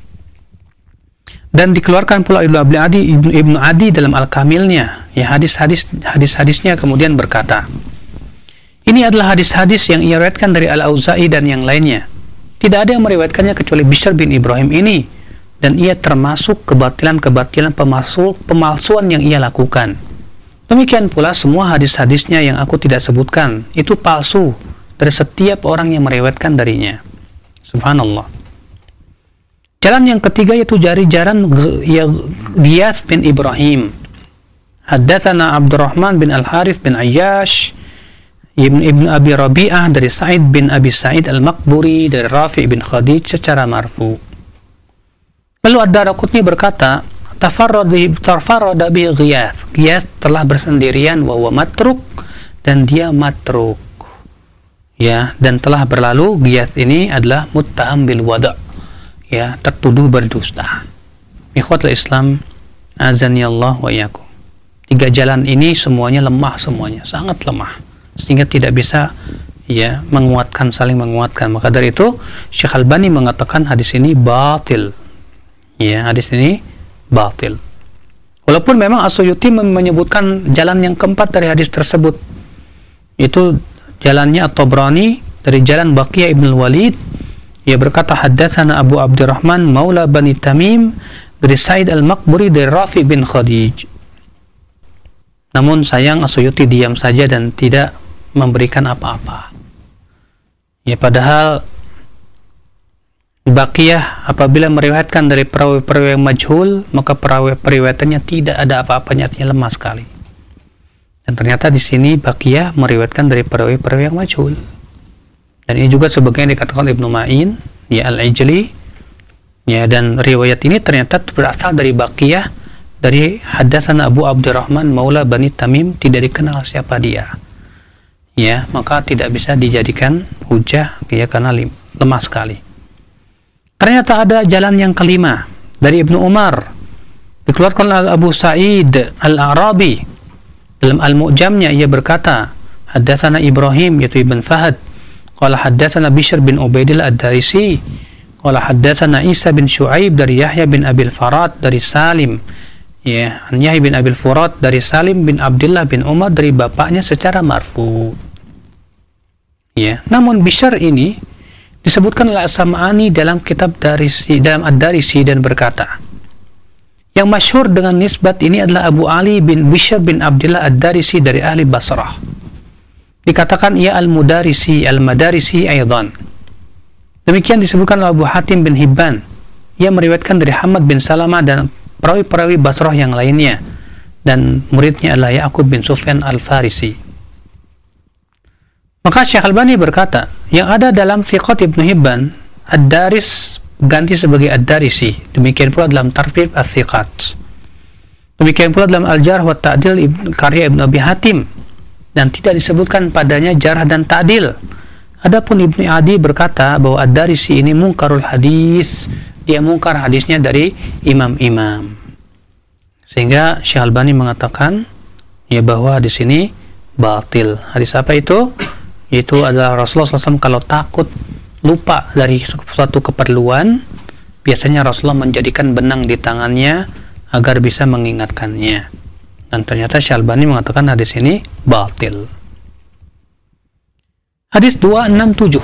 A: Dan dikeluarkan pula Ibnu Adi, Ibnu, Ibnu Adi dalam Al-Kamilnya, ya hadis-hadis hadis-hadisnya kemudian berkata, ini adalah hadis-hadis yang ia riwayatkan dari Al-Auza'i dan yang lainnya. Tidak ada yang meriwayatkannya kecuali Bishr bin Ibrahim ini, dan ia termasuk kebatilan-kebatilan pemalsu, pemalsuan yang ia lakukan. Demikian pula semua hadis-hadisnya yang aku tidak sebutkan itu palsu dari setiap orang yang meriwayatkan darinya. Subhanallah. Jalan yang ketiga yaitu dari jalan Ghiyath bin Ibrahim. Haddatsana Abdurrahman bin Al-Harith bin Ayyash Ibn, Ibn Abi Rabi'ah dari Sa'id bin Abi Sa'id Al-Maqburi dari Rafi' bin Khadij secara marfu. Lalu Ad-Daraqutni berkata, tafarrada bi Ghiyath. Ghiyath telah bersendirian wa huwa matruk, dan dia matruk. Ya, dan telah berlalu Ghiyath ini adalah muttaham bil wada'. Ya, tertuduh berdusta. Ikhwatul Islam, azani Allah wa iyyakum. Tiga jalan ini semuanya lemah, semuanya sangat lemah, sehingga tidak bisa ya menguatkan, saling menguatkan. Maka dari itu Syekh Albani mengatakan hadis ini batil. Ya, hadis ini batil. Walaupun memang As-Suyuti menyebutkan jalan yang keempat dari hadis tersebut, itu jalannya At-Tabrani dari jalan Baqiyah ibn al-Walid. Ia berkata haddatsana Abu Abdurrahman Maula Bani Tamim dari Sa'id Al-Maqburi dari Rafi' bin Khadij. Namun sayang As-Suyuti diam saja dan tidak memberikan apa-apa. Ya, padahal Baqiyah apabila meriwayatkan dari perawi-perawi yang majhul, maka perawi periwayatannya tidak ada apa-apanya, artinya lemah sekali. Dan ternyata di sini Baqiyah meriwayatkan dari perawi-perawi yang majhul. Dan ini juga sebagaimana dikatakan Ibnu Ma'in, ya Al-Ijli, ya, dan riwayat ini ternyata berasal dari Baqiyah dari haddatsana Abu Abdurrahman Maula Bani Tamim, tidak dikenal siapa dia. Ya, maka tidak bisa dijadikan hujah ya, karena lemah sekali. Ternyata ada jalan yang kelima dari Ibnu Umar, dikeluarkan oleh Abu Sa'id Al-Arabi dalam Al-Mu'jamnya. Ia berkata haddatsana Ibrahim yaitu Ibn Fahad qala haddatsana Bishr bin Ubaidillah Ad-Darisi qala haddatsana Isa bin Syu'aib dari Yahya bin Abil Farad dari Salim, ya, Yahya bin Abil Farad dari Salim bin Abdullah bin Umar dari bapaknya secara marfu. Ya, namun Bishr ini disebutkan oleh As-Sam'ani dalam kitab Darisi, dalam Ad-Darisi, dan berkata, yang masyhur dengan nisbat ini adalah Abu Ali bin Bishr bin Abdullah Ad-Darisi dari ahli Basrah. Dikatakan ia Al-Mudarisi, Al-Madarisi aydan. Demikian disebutkan oleh Abu Hatim bin Hibban. Ia meriwayatkan dari Hamad bin Salamah dan perawi-perawi Basrah yang lainnya, dan muridnya adalah Ya'qub bin Sufyan Al-Farisi. Maka Syekh Albani berkata, yang ada dalam Thiqat Ibnu Hibban, Ad-Daris ganti sebagai Ad-Darisi. Demikian pula dalam Tartib Ats-Thiqat. Demikian pula dalam Al-Jarh wa Ta'dil karya Ibnu Abi Hatim. dan tidak disebutkan padanya jarh dan ta'dil. Adapun Ibnu Adi berkata bahwa Ad-Darisi ini mungkarul hadis, dia mungkar hadisnya dari imam-imam. Sehingga Syekh Albani mengatakan ya bahwa hadis ini batil. Hadis apa itu? Yaitu adalah Rasulullah shallallahu alaihi wasallam kalau takut lupa dari suatu keperluan, biasanya Rasulullah menjadikan benang di tangannya agar bisa mengingatkannya. Dan ternyata Syekh Albani mengatakan hadis ini batil. Hadis dua enam tujuh.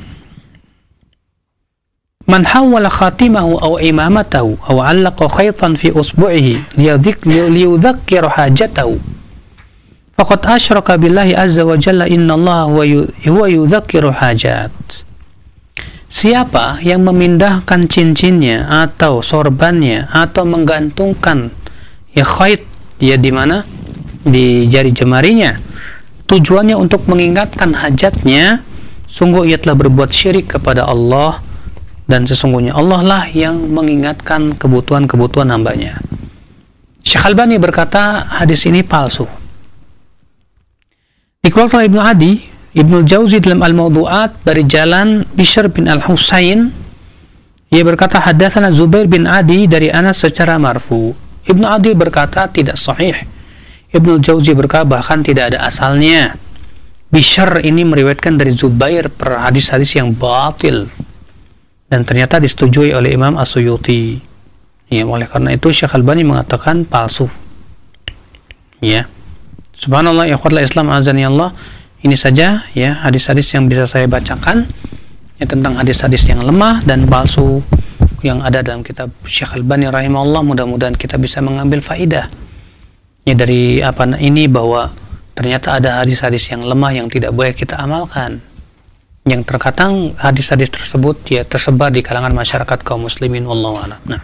A: Man hawwala khatimahu aw imamatahu aw 'allaqa khaytan fi usbu'ihi liyudhakkira hajatahu faqad asyraka billahi azza wa jalla innallaha huwa yudhakkiru hajat. Siapa yang memindahkan cincinnya atau sorbannya atau menggantungkan ya khayt ya di mana di jari jemarinya tujuannya untuk mengingatkan hajatnya, sungguh ia telah berbuat syirik kepada Allah, dan sesungguhnya Allah lah yang mengingatkan kebutuhan-kebutuhan hambanya. Syekh Albani berkata hadis ini palsu. Dikeluarkan Ibnu Adi, Ibnu Jauzi dalam Al-Mawdu'at dari jalan Bishr bin Al-Husain, ia berkata hadatsana Zubair bin Adi dari Anas secara marfu. Ibnu Adi berkata tidak sahih. Ibnu Jauzi berkata bahkan tidak ada asalnya. Bishr ini meriwayatkan dari Zubair per hadis-hadis yang batil, dan ternyata disetujui oleh Imam As-Suyuti. Ya, oleh karena itu Syekh Albani mengatakan palsu. Ya. Subhanallah, ikhwatul Islam azani Allah. Ini saja ya hadis-hadis yang bisa saya bacakan ya tentang hadis-hadis yang lemah dan palsu yang ada dalam kitab Syekh Albani rahimahullah. Mudah-mudahan kita bisa mengambil faidah ya dari apa ini, bahwa ternyata ada hadis-hadis yang lemah yang tidak boleh kita amalkan, yang terkadang hadis-hadis tersebut ya tersebar di kalangan masyarakat kaum muslimin. Wallahu a'lam. Nah,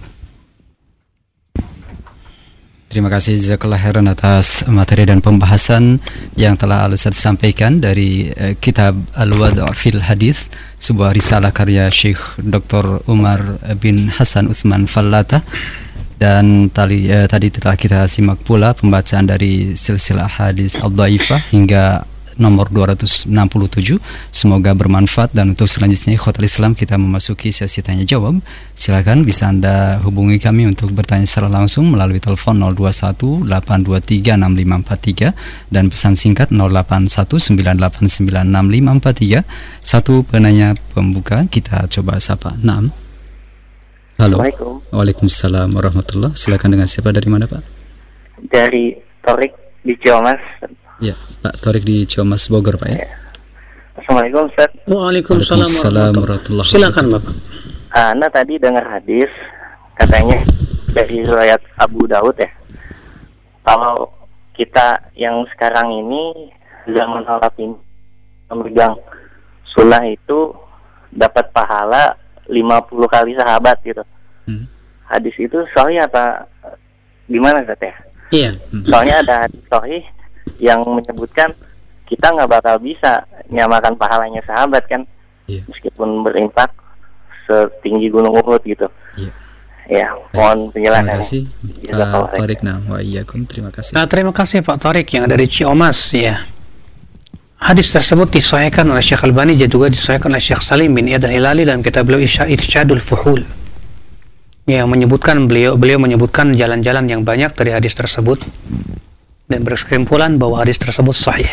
B: terima kasih jazakallah khairan atas materi dan pembahasan yang telah Al-Ustaz sampaikan dari uh, kitab Al-Wad' fil Hadis, sebuah risalah karya Syekh Doktor Umar bin Hasan Utsman Fallata. Dan tadi, eh, tadi telah kita simak pula pembacaan dari silsilah hadis Al-Dhaifah hingga nomor dua ratus enam puluh tujuh. Semoga bermanfaat, dan untuk selanjutnya ikhwatul Islam kita memasuki sesi tanya jawab. Silakan bisa Anda hubungi kami untuk bertanya secara langsung melalui telepon nol dua satu delapan dua tiga enam lima empat tiga dan pesan singkat nol delapan satu sembilan delapan sembilan enam lima empat tiga. Satu penanya pembuka kita coba sapa. Naam. Halo.
C: Assalamualaikum.
B: Waalaikumsalam warahmatullah. Silakan, dengan siapa, dari mana Pak?
C: Dari Torik di Ciamas.
B: Ya, Pak Torik di Ciamas Bogor Pak ya.
C: Ya. Assalamualaikum Ustaz.
B: Waalaikumsalam warahmatullah.
A: Silakan Bapak.
C: Anda tadi dengar hadis katanya dari riwayat Abu Daud ya. Kalau kita yang sekarang ini zaman Arab ini memegang sunnah itu dapat pahala lima puluh kali sahabat gitu. Hmm. Hadis itu sahih apa gimana Ustaz ya?
A: Iya.
C: Soalnya ada hadis sahih yang menyebutkan kita nggak bakal bisa nyamakan pahalanya sahabat kan, yeah. Meskipun berinfak setinggi gunung Uhud gitu. Yeah. Ya, mohon penjelasan.
B: Terima kasih Pak Torik. Nah, wa iyyakum. Terima kasih.
A: Nah, terima kasih Pak Torik yang dari Ciamas ya. Hadis tersebut disahihkan oleh Syekh Albani dan juga disahihkan oleh Syekh Salim bin Iyad Al-Hilali dalam kitab beliau Irsyadul Fuhul. Ya, menyebutkan beliau beliau menyebutkan jalan-jalan yang banyak dari hadis tersebut dan berkesimpulan bahwa hadis tersebut sahih.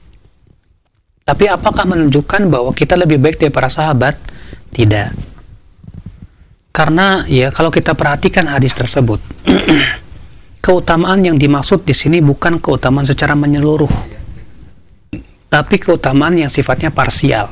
A: Tapi apakah menunjukkan bahwa kita lebih baik dari para sahabat? Tidak. Karena ya kalau kita perhatikan hadis tersebut, keutamaan yang dimaksud di sini bukan keutamaan secara menyeluruh, tapi keutamaan yang sifatnya parsial.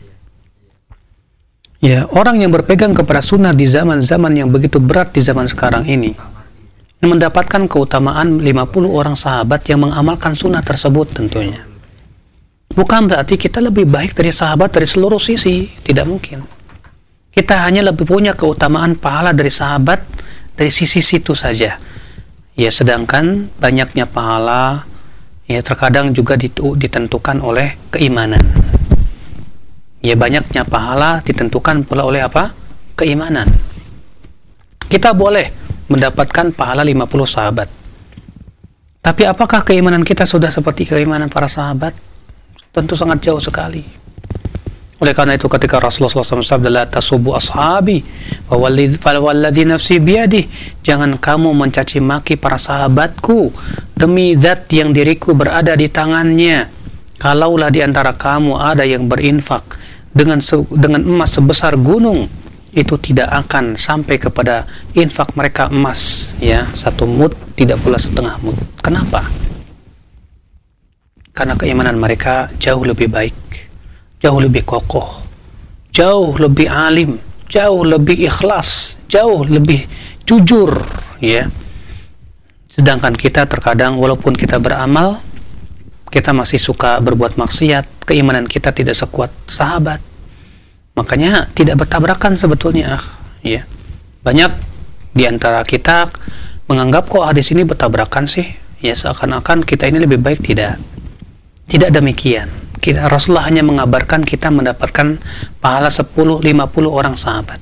A: Ya, orang yang berpegang kepada sunnah di zaman-zaman yang begitu berat di zaman sekarang ini mendapatkan keutamaan lima puluh orang sahabat yang mengamalkan sunnah tersebut tentunya. Bukan berarti kita lebih baik dari sahabat dari seluruh sisi, tidak mungkin. Kita hanya lebih punya keutamaan pahala dari sahabat dari sisi situ saja. Ya, sedangkan banyaknya pahala ya terkadang juga ditentukan oleh keimanan. Ya, banyaknya pahala ditentukan pula oleh apa? Keimanan. Kita boleh mendapatkan pahala lima puluh sahabat. Tapi apakah keimanan kita sudah seperti keimanan para sahabat? Tentu sangat jauh sekali. Oleh karena itu ketika Rasulullah shallallahu alaihi wasallam bersabda, la tasubbu ashabi walladzi nafsi biyadih, jangan kamu mencaci maki para sahabatku, demi zat yang diriku berada di tangannya, kalaulah di antara kamu ada yang berinfak dengan dengan emas sebesar gunung, itu tidak akan sampai kepada infak mereka emas, ya, satu mud, tidak pula setengah mud. Kenapa? Karena keimanan mereka jauh lebih baik, jauh lebih kokoh, jauh lebih alim, jauh lebih ikhlas, jauh lebih jujur, ya. Sedangkan kita terkadang walaupun kita beramal, kita masih suka berbuat maksiat, keimanan kita tidak sekuat sahabat. Makanya tidak bertabrakan sebetulnya, ya. Banyak di antara kita menganggap kok hadis ini bertabrakan sih, ya, seakan-akan kita ini lebih baik. Tidak. Tidak demikian. Kita, Rasulullah hanya mengabarkan kita mendapatkan pahala sepuluh lima puluh orang sahabat.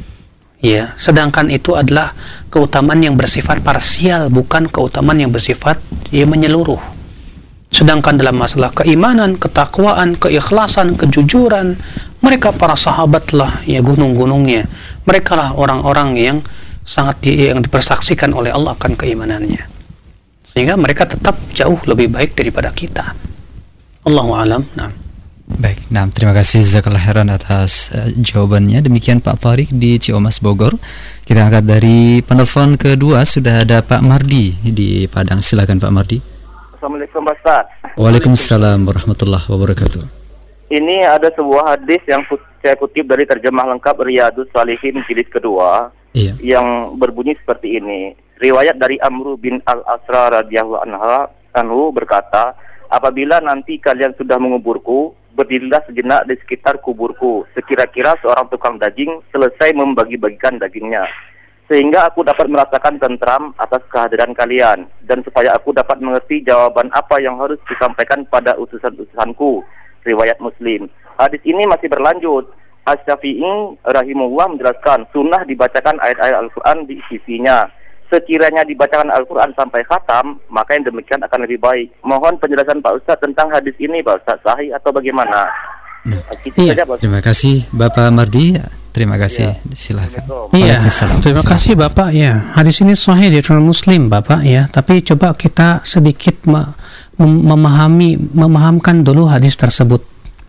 A: Ya, sedangkan itu adalah keutamaan yang bersifat parsial, bukan keutamaan yang bersifat ya menyeluruh. Sedangkan dalam masalah keimanan, ketakwaan, keikhlasan, kejujuran, mereka para sahabat lah ya gunung-gunungnya. Mereka lah orang-orang yang sangat di, yang dipersaksikan oleh Allah akan keimanannya. Sehingga mereka tetap jauh lebih baik daripada kita. Allahu a'lam. Nah.
B: Baik, nah terima kasih jazakallah khairan atas uh, jawabannya. Demikian Pak Tariq di Ciamas Bogor. Kita angkat dari penelpon kedua, sudah ada Pak Mardi di Padang. Silakan Pak Mardi.
C: Assalamualaikum Pak Ustaz.
B: Waalaikumsalam warahmatullahi wabarakatuh.
C: Ini ada sebuah hadis yang saya kutip dari terjemah lengkap Riyadhus Shalihin jilid kedua, iya, yang berbunyi seperti ini. Riwayat dari Amru bin Al-Asra radhiyallahu anhu berkata, apabila nanti kalian sudah menguburku, berdirilah sejenak di sekitar kuburku, sekira-kira seorang tukang daging selesai membagi-bagikan dagingnya, sehingga aku dapat merasakan tentram atas kehadiran kalian, dan supaya aku dapat mengerti jawaban apa yang harus disampaikan pada utusan-utusanku. Riwayat Muslim. Hadis ini masih berlanjut. Asy-Syafi'i rahimahullah menjelaskan, sunnah dibacakan ayat-ayat Al-Quran di sisinya. Sekiranya dibacakan Al-Quran sampai khatam, maka yang demikian akan lebih baik. Mohon penjelasan Pak Ustaz tentang hadis ini, Pak Ustaz, sahih atau bagaimana?
B: Nah, iya. Saja, terima kasih Bapak Mardi. Terima kasih. Ya. Silakan.
A: Iya. Terima kasih Bapak. Ya, hadis ini sahih di riwayat Muslim, Bapak. Ya, tapi coba kita sedikit mem memahami, memahamkan dulu hadis tersebut.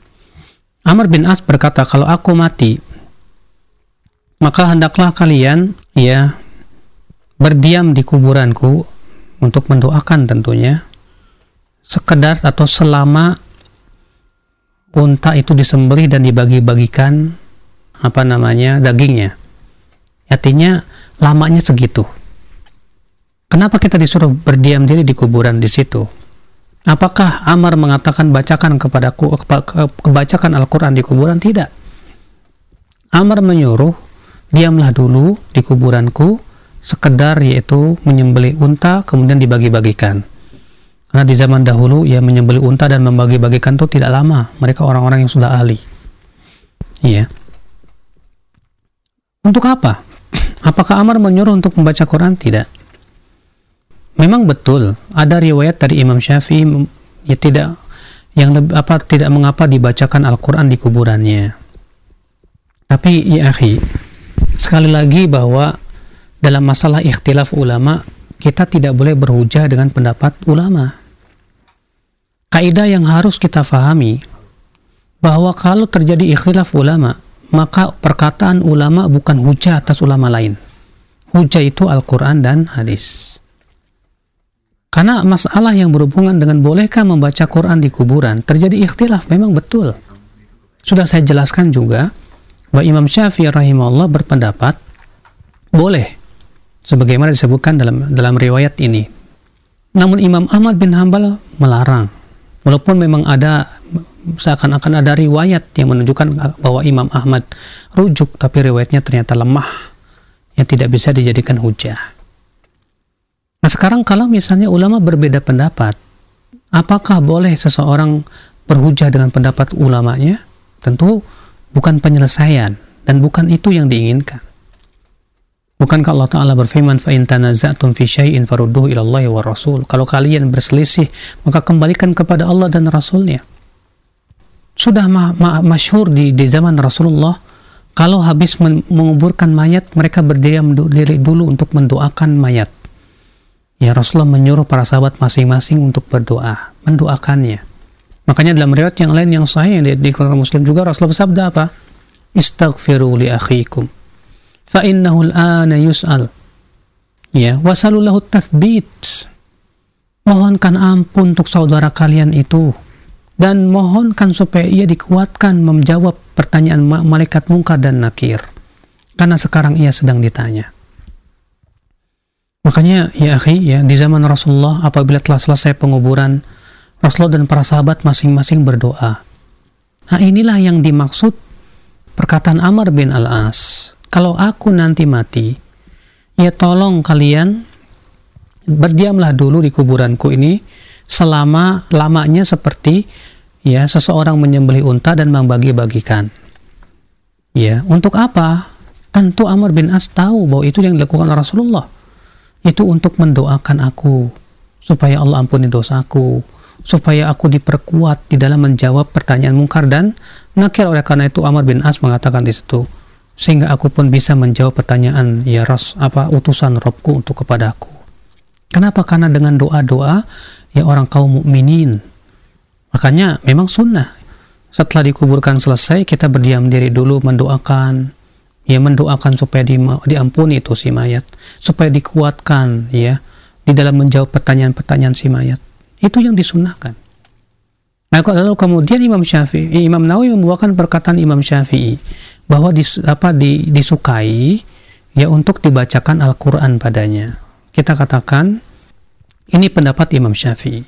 A: Amr bin As berkata, kalau aku mati, maka hendaklah kalian, ya, berdiam di kuburanku untuk mendoakan tentunya, sekedar atau selama unta itu disembelih dan dibagi-bagikan apa namanya dagingnya. Artinya lamanya segitu. Kenapa kita disuruh berdiam diri di kuburan di situ? Apakah Amr mengatakan bacakan kepadaku kebacakan Al-Quran di kuburan? Tidak. Amr menyuruh diamlah dulu di kuburanku, sekedar yaitu menyembelih unta kemudian dibagi-bagikan. Karena di zaman dahulu ya menyembelih unta dan membagi-bagikan itu tidak lama. Mereka orang-orang yang sudah ahli. Iya. Untuk apa? Apakah Amr menyuruh untuk membaca Quran? Tidak. Memang betul ada riwayat dari Imam Syafi'i ya tidak yang lebih, apa tidak mengapa dibacakan Al-Quran di kuburannya. Tapi ya akhi, sekali lagi bahwa dalam masalah ikhtilaf ulama, kita tidak boleh berhujah dengan pendapat ulama. Kaidah yang harus kita fahami bahwa kalau terjadi ikhtilaf ulama, maka perkataan ulama bukan hujah atas ulama lain. Hujah itu Al-Quran dan hadis. Karena masalah yang berhubungan dengan bolehkah membaca Quran di kuburan, terjadi ikhtilaf, memang betul. Sudah saya jelaskan juga bahwa Imam Syafi'i rahimahullah berpendapat boleh, sebagaimana disebutkan dalam dalam riwayat ini. Namun Imam Ahmad bin Hanbal melarang. Walaupun memang ada seakan-akan ada riwayat yang menunjukkan bahwa Imam Ahmad rujuk, tapi riwayatnya ternyata lemah, yang tidak bisa dijadikan hujah. Nah sekarang kalau misalnya ulama berbeda pendapat, apakah boleh seseorang berhujah dengan pendapat ulamanya? Tentu bukan penyelesaian dan bukan itu yang diinginkan. Bukankah Allah Ta'ala berfirman, fa in tanaza'tum fi syai'in farudduhu ila Allahi wa Rasul. Kalau kalian berselisih, maka kembalikan kepada Allah dan Rasulnya. Sudah ma ma masyhur di, di zaman Rasulullah, kalau habis men menguburkan mayat, mereka berdiri diri dulu untuk mendoakan mayat. Ya, Rasulullah menyuruh para sahabat masing-masing untuk berdoa, mendoakannya. Makanya dalam riwayat yang lain yang sahih yang dikeluarkan Muslim juga, Rasulullah bersabda apa? Istaghfiru li akhikum fa innahu al-ana yus'al. Ya, wasalu lahu tathbit. Mohonkan ampun untuk saudara kalian itu dan mohonkan supaya ia dikuatkan menjawab pertanyaan ma malaikat mungkar dan nakir, karena sekarang ia sedang ditanya. Makanya ya akhi, ya, di zaman Rasulullah apabila telah selesai penguburan, Rasulullah dan para sahabat masing-masing berdoa. Nah, inilah yang dimaksud perkataan Amr bin Al-As, kalau aku nanti mati, ya tolong kalian berdiamlah dulu di kuburanku ini selama lamanya seperti ya seseorang menyembelih unta dan membagi-bagikan. Ya, untuk apa? Tentu Amr bin As tahu bahwa itu yang dilakukan Rasulullah. Itu untuk mendoakan aku supaya Allah ampuni dosaku, supaya aku diperkuat di dalam menjawab pertanyaan mungkar dan nakir. Oleh karena itu Amr bin As mengatakan di situ, sehingga aku pun bisa menjawab pertanyaan ya Ras apa utusan Robku untuk kepadaku. Kenapa? Karena dengan doa-doa ya orang kaum mukminin. Makanya memang sunnah setelah dikuburkan selesai kita berdiam diri dulu mendoakan, ya mendoakan supaya di, diampuni itu si mayat, supaya dikuatkan ya di dalam menjawab pertanyaan-pertanyaan si mayat. Itu yang disunnahkan. Nah, lalu kemudian Imam Syafi'i, Imam Nawawi membawakan perkataan Imam Syafi'i bahwa dis, apa, di, disukai ya untuk dibacakan Al-Quran padanya. Kita katakan ini pendapat Imam Syafi'i.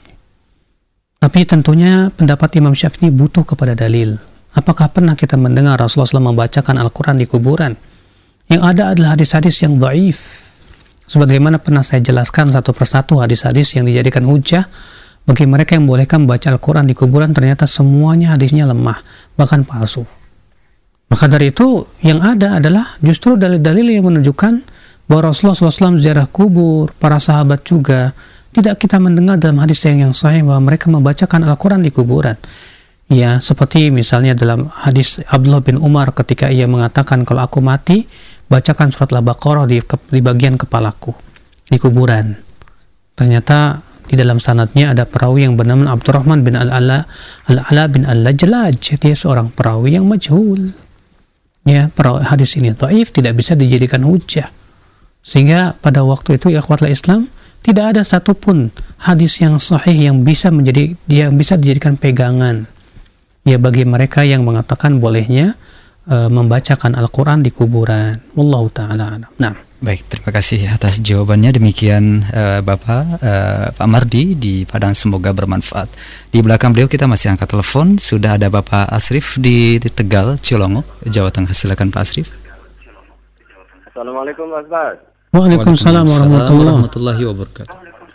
A: Tapi tentunya pendapat Imam Syafi'i butuh kepada dalil. Apakah pernah kita mendengar Rasulullah shallallahu alaihi wasallam membacakan Al-Quran di kuburan? Yang ada adalah hadis-hadis yang dhaif. Sebagaimana pernah saya jelaskan satu persatu hadis-hadis yang dijadikan hujah bagi mereka yang bolehkan membaca Al-Quran di kuburan, ternyata semuanya hadisnya lemah, bahkan palsu. Maka dari itu yang ada adalah justru dalil-dalil yang menunjukkan bahwa Rasulullah shallallahu alaihi wasallam ziarah kubur, para sahabat juga. Tidak kita mendengar dalam hadis yang, yang sahih bahwa mereka membacakan Al-Quran di kuburan. Ya, seperti misalnya dalam hadis Abdullah bin Umar ketika ia mengatakan, kalau aku mati, bacakan surat Al-Baqarah di, di bagian kepalaku, di kuburan. Ternyata di dalam sanadnya ada perawi yang bernama Abdurrahman bin Al-Ala Al-Ala bin Al-Lajlaj. Dia seorang perawi yang majhul. Ya, perawi hadis ini dhaif, tidak bisa dijadikan hujah. Sehingga pada waktu itu ya akhwatul Islam, tidak ada satupun hadis yang sahih yang bisa menjadi yang bisa dijadikan pegangan ya bagi mereka yang mengatakan bolehnya uh, membacakan Al-Quran di kuburan. Wallahu ta'ala alam. Nah,
B: baik, terima kasih atas jawabannya. Demikian uh, Bapak uh, Pak Mardi di Padang, semoga bermanfaat. Di belakang beliau kita masih angkat telepon. Sudah ada Bapak Asrif di, di Tegal, Cilongok, Jawa Tengah. Silakan Pak Asrif.
D: Assalamualaikum Mas Bas.
A: Waalaikumsalam
B: warahmatullahi wabarakatuh.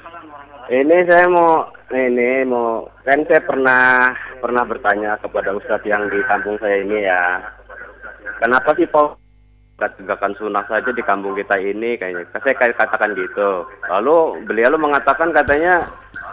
D: Ini saya mau ini mau kan saya pernah pernah bertanya kepada Ustadz yang di kampung saya ini ya, kenapa sih Pak tegakkan sunnah saja di kampung kita ini, kayaknya saya katakan gitu. Lalu beliau mengatakan katanya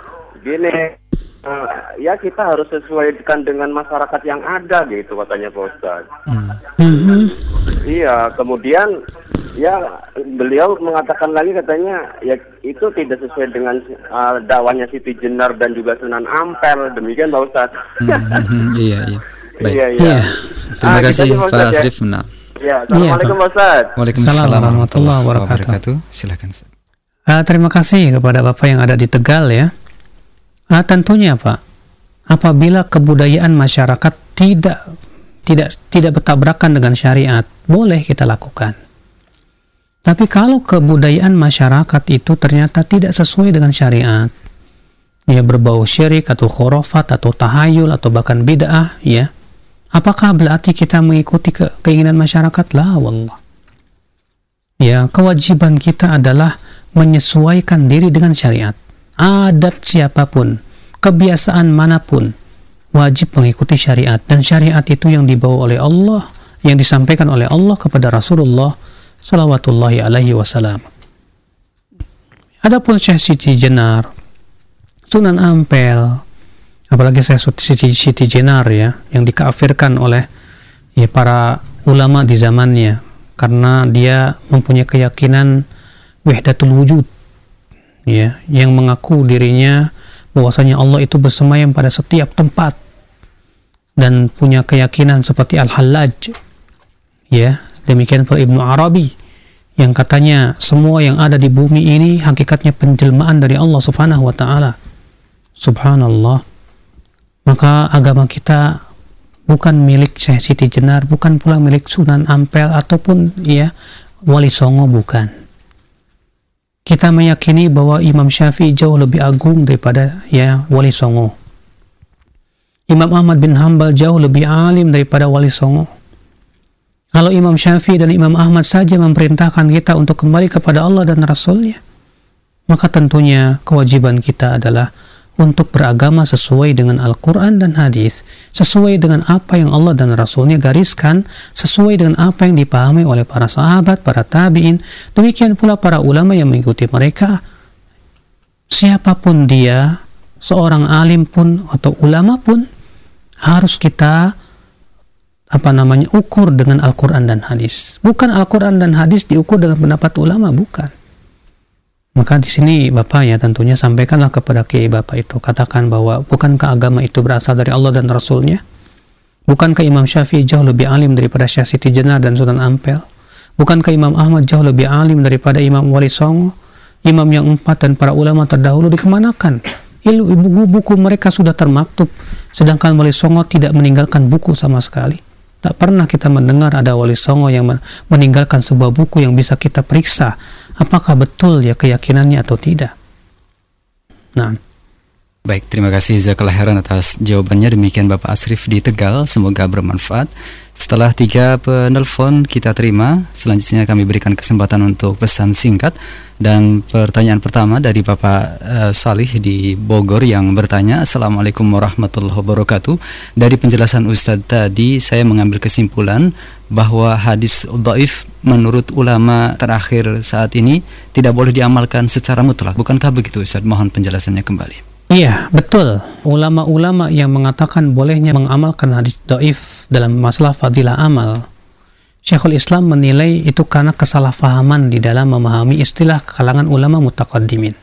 D: gini, uh, ya kita harus sesuaikan dengan masyarakat yang ada gitu katanya Pak Ustadz.
A: Mm-hmm.
D: Iya, kemudian ya beliau mengatakan lagi katanya ya itu tidak sesuai dengan uh, dakwahnya Siti Jenar dan juga Sunan Ampel. Demikian Pak Ustadz.
B: Mm-hmm, iya iya. Baik.
D: Iya, iya.
B: Terima
D: ah,
B: kasih Pak
D: Ustadz,
B: Asrif. Ya. Nah.
D: Ya, Assalamualaikum Pak Ustadz.
B: Waalaikumsalam warahmatullahi wabarakatuh. Silakan Ustaz.
A: Uh, terima kasih kepada Bapak yang ada di Tegal ya. Uh, tentunya Pak, apabila kebudayaan masyarakat tidak tidak tidak bertabrakan dengan syariat, boleh kita lakukan. Tapi kalau kebudayaan masyarakat itu ternyata tidak sesuai dengan syariat, ya berbau syirik atau khurafat atau tahayul atau bahkan bid'ah, ya, apakah berarti kita mengikuti ke keinginan masyarakat? La wallah. Ya, kewajiban kita adalah menyesuaikan diri dengan syariat. Adat siapapun, kebiasaan manapun, wajib mengikuti syariat, dan syariat itu yang dibawa oleh Allah, yang disampaikan oleh Allah kepada Rasulullah salawatullahi alaihi wasallam. Adapun Syekh Siti Jenar, Sunan Ampel, apalagi Syekh Siti, Siti Jenar ya, yang dikafirkan oleh ya, para ulama di zamannya karena dia mempunyai keyakinan wahdatul wujud ya, yang mengaku dirinya bahwasanya Allah itu bersemayam pada setiap tempat dan punya keyakinan seperti Al-Hallaj ya, demikian pula Ibnu Arabi yang katanya semua yang ada di bumi ini hakikatnya penjelmaan dari Allah Subhanahu wa taala. Subhanallah. Maka agama kita bukan milik Syekh Siti Jenar, bukan pula milik Sunan Ampel ataupun ya Wali Songo, bukan. Kita meyakini bahwa Imam Syafi'i jauh lebih agung daripada ya Wali Songo. Imam Ahmad bin Hanbal jauh lebih alim daripada Wali Songo. Kalau Imam Syafi'i dan Imam Ahmad saja memerintahkan kita untuk kembali kepada Allah dan Rasulnya, maka tentunya kewajiban kita adalah untuk beragama sesuai dengan Al-Quran dan hadis, sesuai dengan apa yang Allah dan Rasulnya gariskan, sesuai dengan apa yang dipahami oleh para sahabat, para tabi'in, demikian pula para ulama yang mengikuti mereka. Siapapun dia, seorang alim pun atau ulama pun, harus kita apa namanya ukur dengan Al-Quran dan hadis. Bukan Al-Quran dan hadis diukur dengan pendapat ulama, bukan. Maka di sini Bapak ya tentunya sampaikanlah kepada kiai Bapak itu, katakan bahwa bukankah agama itu berasal dari Allah dan Rasulnya? Bukankah Imam Syafi'i jauh lebih alim daripada Syekh Siti Jenar dan Sunan Ampel? Bukankah Imam Ahmad jauh lebih alim daripada Imam Wali Songo? Imam yang empat dan para ulama terdahulu dikemanakan? Ilmu buku-buku mereka sudah termaktub, sedangkan Wali Songo tidak meninggalkan buku sama sekali. Tak pernah kita mendengar ada Wali Songo yang meninggalkan sebuah buku yang bisa kita periksa apakah betul ya keyakinannya atau tidak. Nah,
B: baik, terima kasih jazakallahu khairan atas jawabannya. Demikian Bapak Asrif di Tegal, semoga bermanfaat. Setelah tiga penelpon kita terima, selanjutnya kami berikan kesempatan untuk pesan singkat. Dan pertanyaan pertama dari Bapak uh, Salih di Bogor yang bertanya, Assalamualaikum warahmatullahi wabarakatuh. Dari penjelasan Ustadz tadi, saya mengambil kesimpulan bahwa hadis dhaif menurut ulama terakhir saat ini tidak boleh diamalkan secara mutlak. Bukankah begitu Ustadz? Mohon penjelasannya kembali.
A: Iya, betul. Ulama-ulama yang mengatakan bolehnya mengamalkan hadis dhaif dalam masalah fadilah amal, Syekhul Islam menilai itu karena kesalahpahaman di dalam memahami istilah kalangan ulama mutaqaddimin.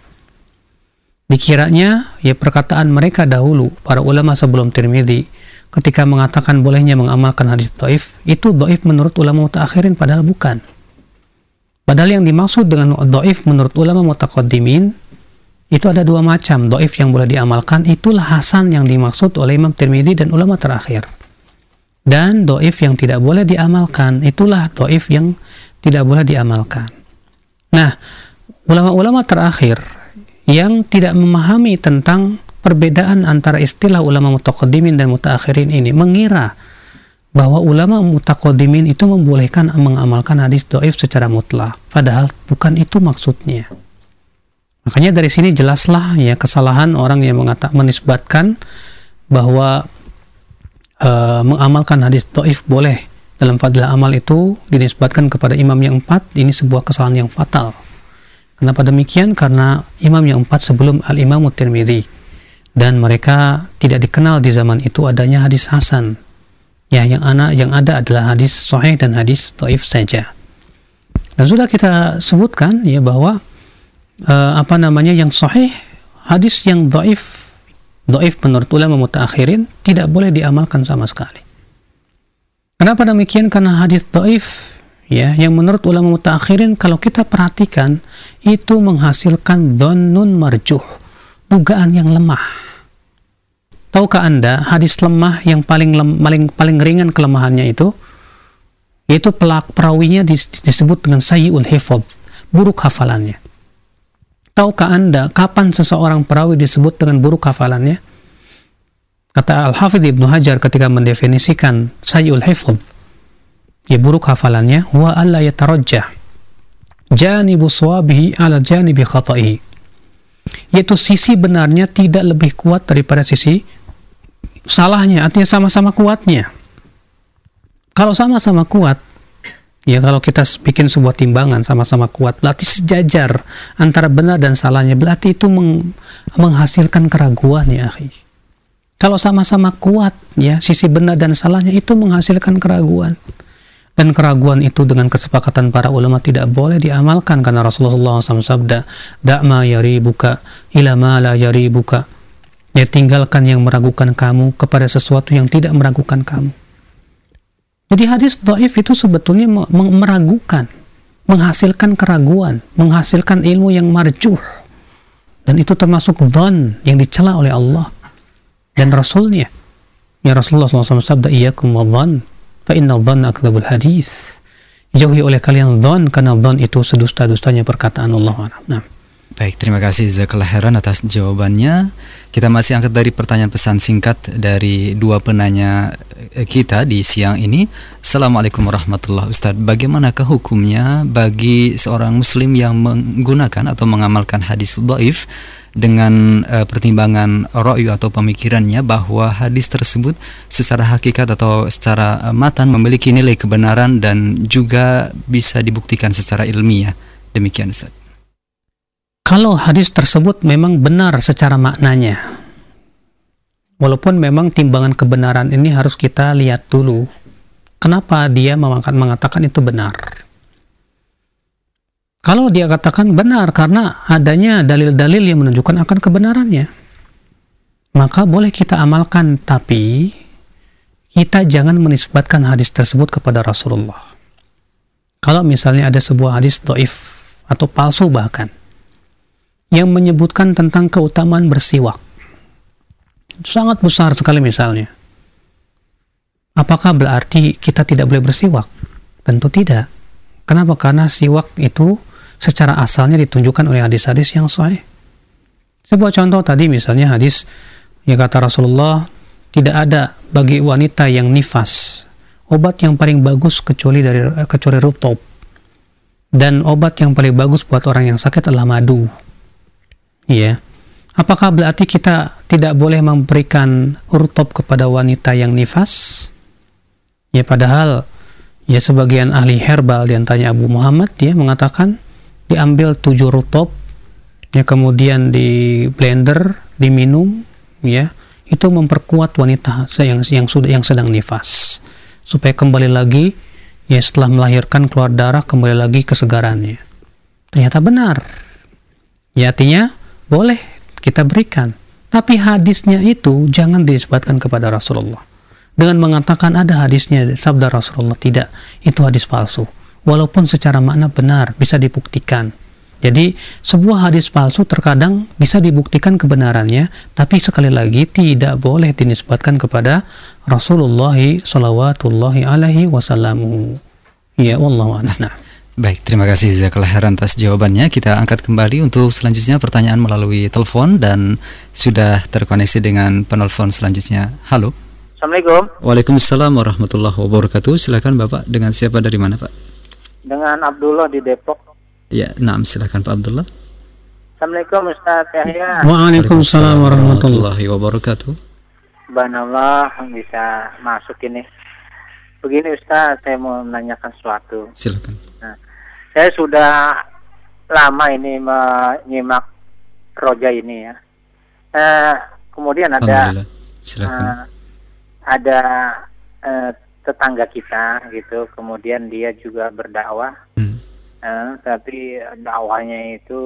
A: Dikiranya ya perkataan mereka dahulu, para ulama sebelum Tirmidzi, ketika mengatakan bolehnya mengamalkan hadis dhaif, itu dhaif menurut ulama mutaakhirin, padahal bukan. Padahal yang dimaksud dengan dhaif menurut ulama mutaqaddimin itu ada dua macam. Dhaif yang boleh diamalkan itulah hasan yang dimaksud oleh Imam Tirmidzi dan ulama terakhir. Dan dhaif yang tidak boleh diamalkan itulah dhaif yang tidak boleh diamalkan. Nah, ulama-ulama terakhir yang tidak memahami tentang perbedaan antara istilah ulama mutaqaddimin dan mutaakhirin ini mengira bahwa ulama mutaqaddimin itu membolehkan mengamalkan hadis dhaif secara mutlak, padahal bukan itu maksudnya. Makanya dari sini jelaslah ya kesalahan orang yang mengatakan menisbatkan bahwa uh, mengamalkan hadis dhaif boleh dalam fadilah amal itu dinisbatkan kepada imam yang empat. Ini sebuah kesalahan yang fatal. Kenapa demikian? Karena imam yang empat sebelum Al-Imam Tirmidzi, dan mereka tidak dikenal di zaman itu adanya hadis hasan. Ya, yang ana yang ada adalah hadis sahih dan hadis dhaif saja. Dan sudah kita sebutkan ya bahwa Uh, apa namanya yang sahih, hadis yang dhaif dhaif menurut ulama mutaakhirin tidak boleh diamalkan sama sekali. Kenapa demikian? Karena hadis dhaif ya yang menurut ulama mutaakhirin kalau kita perhatikan itu menghasilkan dhannun marjuh, dugaan yang lemah. Tahukah Anda hadis lemah yang paling lem, paling paling ringan kelemahannya itu yaitu pelak perawinya disebut dengan sayyi'ul hifdz, buruk hafalannya. Tahukah Anda kapan seseorang perawi disebut dengan buruk hafalannya? Kata Al-Hafidz Ibnu Hajar ketika mendefinisikan sayyi'ul hifdz, ya buruk hafalannya, wa alla yatarajjah janibu shawabihi ala janibi khata'ihi, yaitu sisi benarnya tidak lebih kuat daripada sisi salahnya, artinya sama-sama kuatnya. Kalau sama-sama kuat, Ya, kalau kita bikin sebuah timbangan sama-sama kuat, berarti sejajar antara benar dan salahnya, berarti itu meng menghasilkan keraguan ya, akhi. Kalau sama-sama kuat ya, sisi benar dan salahnya itu menghasilkan keraguan. Dan keraguan itu dengan kesepakatan para ulama tidak boleh diamalkan, karena Rasulullah shallallahu alaihi wasallam sabda, "Da'ma yaribuka ila ma la yaribuka." Ya, tinggalkan yang meragukan kamu kepada sesuatu yang tidak meragukan kamu. Jadi hadis dhaif itu sebetulnya meragukan, menghasilkan keraguan, menghasilkan ilmu yang marjuh. Dan itu termasuk dhon yang dicela oleh Allah dan Rasulnya. Ya, Rasulullah shallallahu alaihi wasallam sabda, "Iyyakum wadh-dhon, fa inna dhanna akdzabul hadis." Jauhi oleh kalian dhon, karena dhon itu sedusta-dustanya perkataan Allah. Nah.
B: Baik, terima kasih jazakallahu khairan atas jawabannya. Kita masih angkat dari pertanyaan pesan singkat dari dua penanya kita di siang ini. Assalamualaikum warahmatullahi wabarakatuh. Ustaz, bagaimanakah hukumnya bagi seorang muslim yang menggunakan atau mengamalkan hadis dhaif dengan uh, pertimbangan ra'yu atau pemikirannya bahwa hadis tersebut secara hakikat atau secara uh, matan memiliki nilai kebenaran dan juga bisa dibuktikan secara ilmiah? Demikian, Ustaz.
A: Kalau hadis tersebut memang benar secara maknanya, walaupun memang timbangan kebenaran ini harus kita lihat dulu, kenapa dia mengatakan itu benar. Kalau dia katakan benar karena adanya dalil-dalil yang menunjukkan akan kebenarannya, maka boleh kita amalkan, tapi kita jangan menisbatkan hadis tersebut kepada Rasulullah. Kalau misalnya ada sebuah hadis dhaif atau palsu bahkan, yang menyebutkan tentang keutamaan bersiwak, sangat besar sekali misalnya, apakah berarti kita tidak boleh bersiwak? Tentu tidak. Kenapa? Karena siwak itu secara asalnya ditunjukkan oleh hadis-hadis yang sahih. Sebuah contoh tadi misalnya hadis yang kata Rasulullah, tidak ada bagi wanita yang nifas obat yang paling bagus kecuali dari kecuali rutub, dan obat yang paling bagus buat orang yang sakit adalah madu. Ya, apakah berarti kita tidak boleh memberikan rutub kepada wanita yang nifas? Ya, padahal ya sebagian ahli herbal diantaranya Abu Muhammad dia mengatakan diambil tujuh rutub, ya kemudian di blender, diminum, ya itu memperkuat wanita yang yang sudah yang sedang nifas supaya kembali lagi ya setelah melahirkan keluar darah kembali lagi kesegarannya. Ternyata benar. Ya, artinya boleh kita berikan, tapi hadisnya itu jangan disebutkan kepada Rasulullah dengan mengatakan ada hadisnya sabda Rasulullah. Tidak, itu hadis palsu, walaupun secara makna benar bisa dibuktikan. Jadi sebuah hadis palsu terkadang bisa dibuktikan kebenarannya, tapi sekali lagi tidak boleh dinisbatkan kepada Rasulullah Shallallahu Alaihi Wasallam. Ya, wallahu a'lam.
B: Baik, terima kasih jazakallahu khairan atas jawabannya. Kita angkat kembali untuk selanjutnya pertanyaan melalui telepon dan sudah terkoneksi dengan penelpon selanjutnya. Halo.
C: Assalamualaikum.
B: Waalaikumsalam warahmatullahi wabarakatuh. Silakan Bapak, dengan siapa dari mana Pak?
C: Dengan Abdullah di Depok.
B: Ya, naam, silakan Pak Abdullah.
C: Assalamualaikum Ustaz Yahya.
A: Waalaikumsalam warahmatullahi
B: wabarakatuh.
C: Subhanallah bisa masuk ini. Begini Ustaz, saya mau menanyakan sesuatu.
B: Silakan.
C: Nah, saya sudah lama ini menyimak Roja ini ya. Eh, kemudian ada uh, ada uh, tetangga kita gitu, kemudian dia juga berdakwah, hmm. uh, tapi dakwahnya itu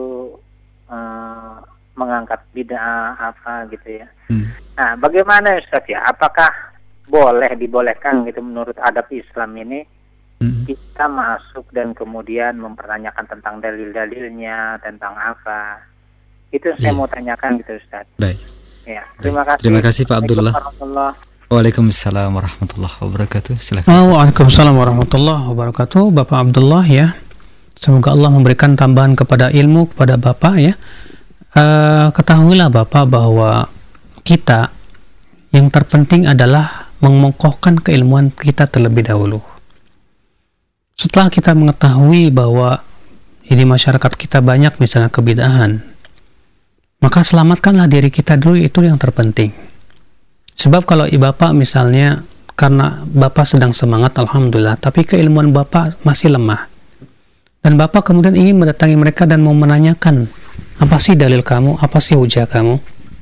C: uh, mengangkat bid'ah apa gitu ya. Hmm. Nah, bagaimana Ustaz ya? Apakah boleh dibolehkan gitu menurut adab Islam ini? Kita masuk dan kemudian mempertanyakan tentang dalil-dalilnya, tentang apa. Itu saya ya. mau tanyakan gitu Ustaz.
B: Baik.
C: Ya, terima kasih.
B: Terima kasih Pak Abdullah. Waalaikumsalam warahmatullahi wabarakatuh. Silakan.
A: Waalaikumsalam warahmatullahi wabarakatuh. Bapak Abdullah ya. Semoga Allah memberikan tambahan kepada ilmu kepada Bapak ya. Uh, ketahuilah Bapak bahwa kita yang terpenting adalah mengokohkan keilmuan kita terlebih dahulu. Setelah kita mengetahui bahwa di masyarakat kita banyak misalnya kebid'ahan, maka selamatkanlah diri kita dulu, itu yang terpenting. Sebab kalau Bapak misalnya karena Bapak sedang semangat, alhamdulillah, tapi keilmuan Bapak masih lemah. Dan Bapak kemudian ingin mendatangi mereka dan mau menanyakan, apa sih dalil kamu, apa sih hujah kamu?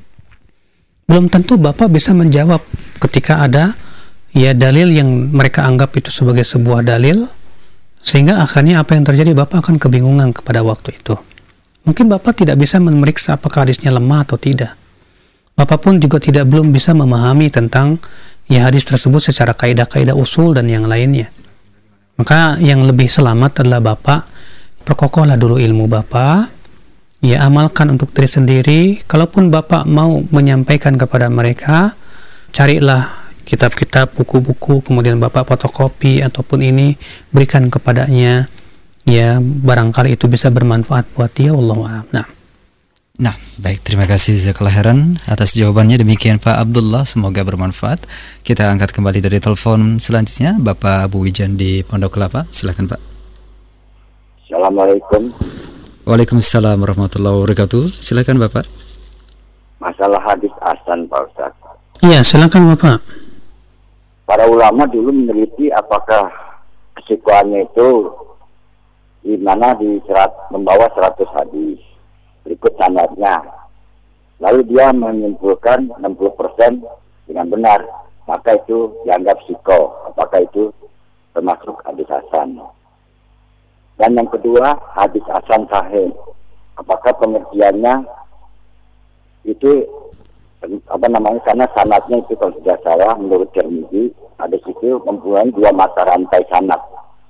A: Belum tentu Bapak bisa menjawab ketika ada ya dalil yang mereka anggap itu sebagai sebuah dalil, sehingga akhirnya apa yang terjadi, Bapak akan kebingungan kepada waktu itu. Mungkin Bapak tidak bisa memeriksa apakah hadisnya lemah atau tidak. Bapak pun juga tidak belum bisa memahami tentang ya hadis tersebut secara kaidah-kaidah usul dan yang lainnya. Maka yang lebih selamat adalah Bapak perkokohlah dulu ilmu Bapak, ya amalkan untuk diri sendiri. Kalaupun Bapak mau menyampaikan kepada mereka, carilah kitab-kitab, buku-buku, kemudian Bapak fotokopi ataupun ini berikan kepadanya, ya barangkali itu bisa bermanfaat buat dia, wallahu a'lam. Nah,
B: Nah, baik, terima kasih jazakallahu khairan atas jawabannya. Demikian Pak Abdullah, semoga bermanfaat. Kita angkat kembali dari telepon selanjutnya, Bapak Abu Wijan di Pondok Kelapa. Silakan Pak.
E: Assalamualaikum.
B: Waalaikumsalam warahmatullahi wabarakatuh. Silakan Bapak.
E: Masalah hadis hasan Pak Ustaz.
A: iya silakan Bapak.
E: Para ulama dulu meneliti apakah kesikuannya itu di mana di serat membawa seratus hadis. Berikut sanadnya. Lalu dia menyimpulkan enam puluh persen dengan benar. Maka itu dianggap siko. Apakah itu termasuk hadis hasan? Dan yang kedua, hadis hasan sahih. Apakah pengertiannya itu apa namanya, karena sanadnya itu kalau tidak salah menurut Tirmidzi hadis itu mempunyai dua mata rantai sanad.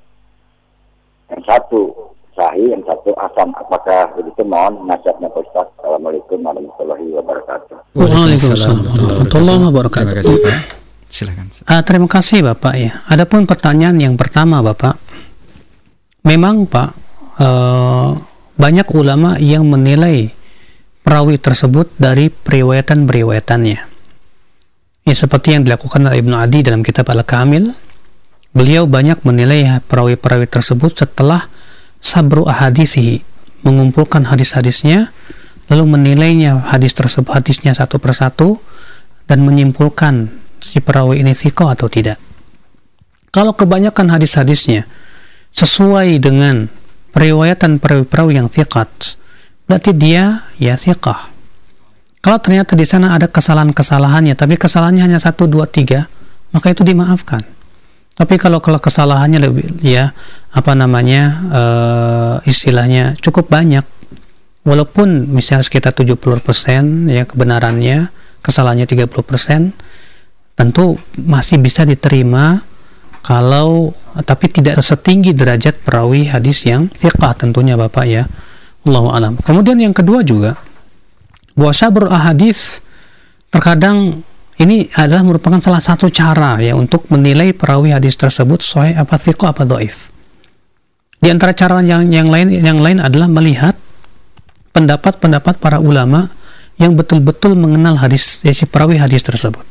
E: Yang satu sahih, yang satu hasan. Apakah begitu? Mohon nasihatnya Pak Ustaz. Assalamualaikum warahmatullahi wabarakatuh.
A: Waalaikumsalam warahmatullahi wabarakatuh.
B: Terima kasih Pak. Silakan.
A: Uh, terima kasih Bapak ya. Adapun pertanyaan yang pertama Bapak, memang Pak uh, banyak ulama yang menilai perawi tersebut dari periwayatan-periwayatannya. Ya, seperti yang dilakukan oleh Ibnu Adi dalam kitab Al-Kamil. Beliau banyak menilai perawi-perawi tersebut setelah sabru ahadithihi, mengumpulkan hadis-hadisnya, lalu menilainya hadis tersebut, hadisnya satu persatu, dan menyimpulkan si perawi ini thiqah atau tidak. Kalau kebanyakan hadis-hadisnya sesuai dengan periwayatan perawi-perawi yang thiqat, berarti dia ya thiqah. Kalau ternyata di sana ada kesalahan-kesalahannya, tapi kesalahannya hanya satu, dua, tiga, maka itu dimaafkan. Tapi kalau kalau kesalahannya lebih ya apa namanya uh, istilahnya cukup banyak, walaupun misalnya sekitar tujuh puluh persen ya kebenarannya, kesalahannya tiga puluh persen, tentu masih bisa diterima kalau tapi tidak setinggi derajat perawi hadis yang thiqah tentunya Bapak ya. Allahu a'lam. Kemudian yang kedua juga bahwa sabrul ahadits terkadang ini adalah merupakan salah satu cara ya untuk menilai perawi hadis tersebut sahih apa thiqah apa dhaif. Di antara cara yang yang lain yang lain adalah melihat pendapat-pendapat para ulama yang betul-betul mengenal hadis si perawi hadis tersebut.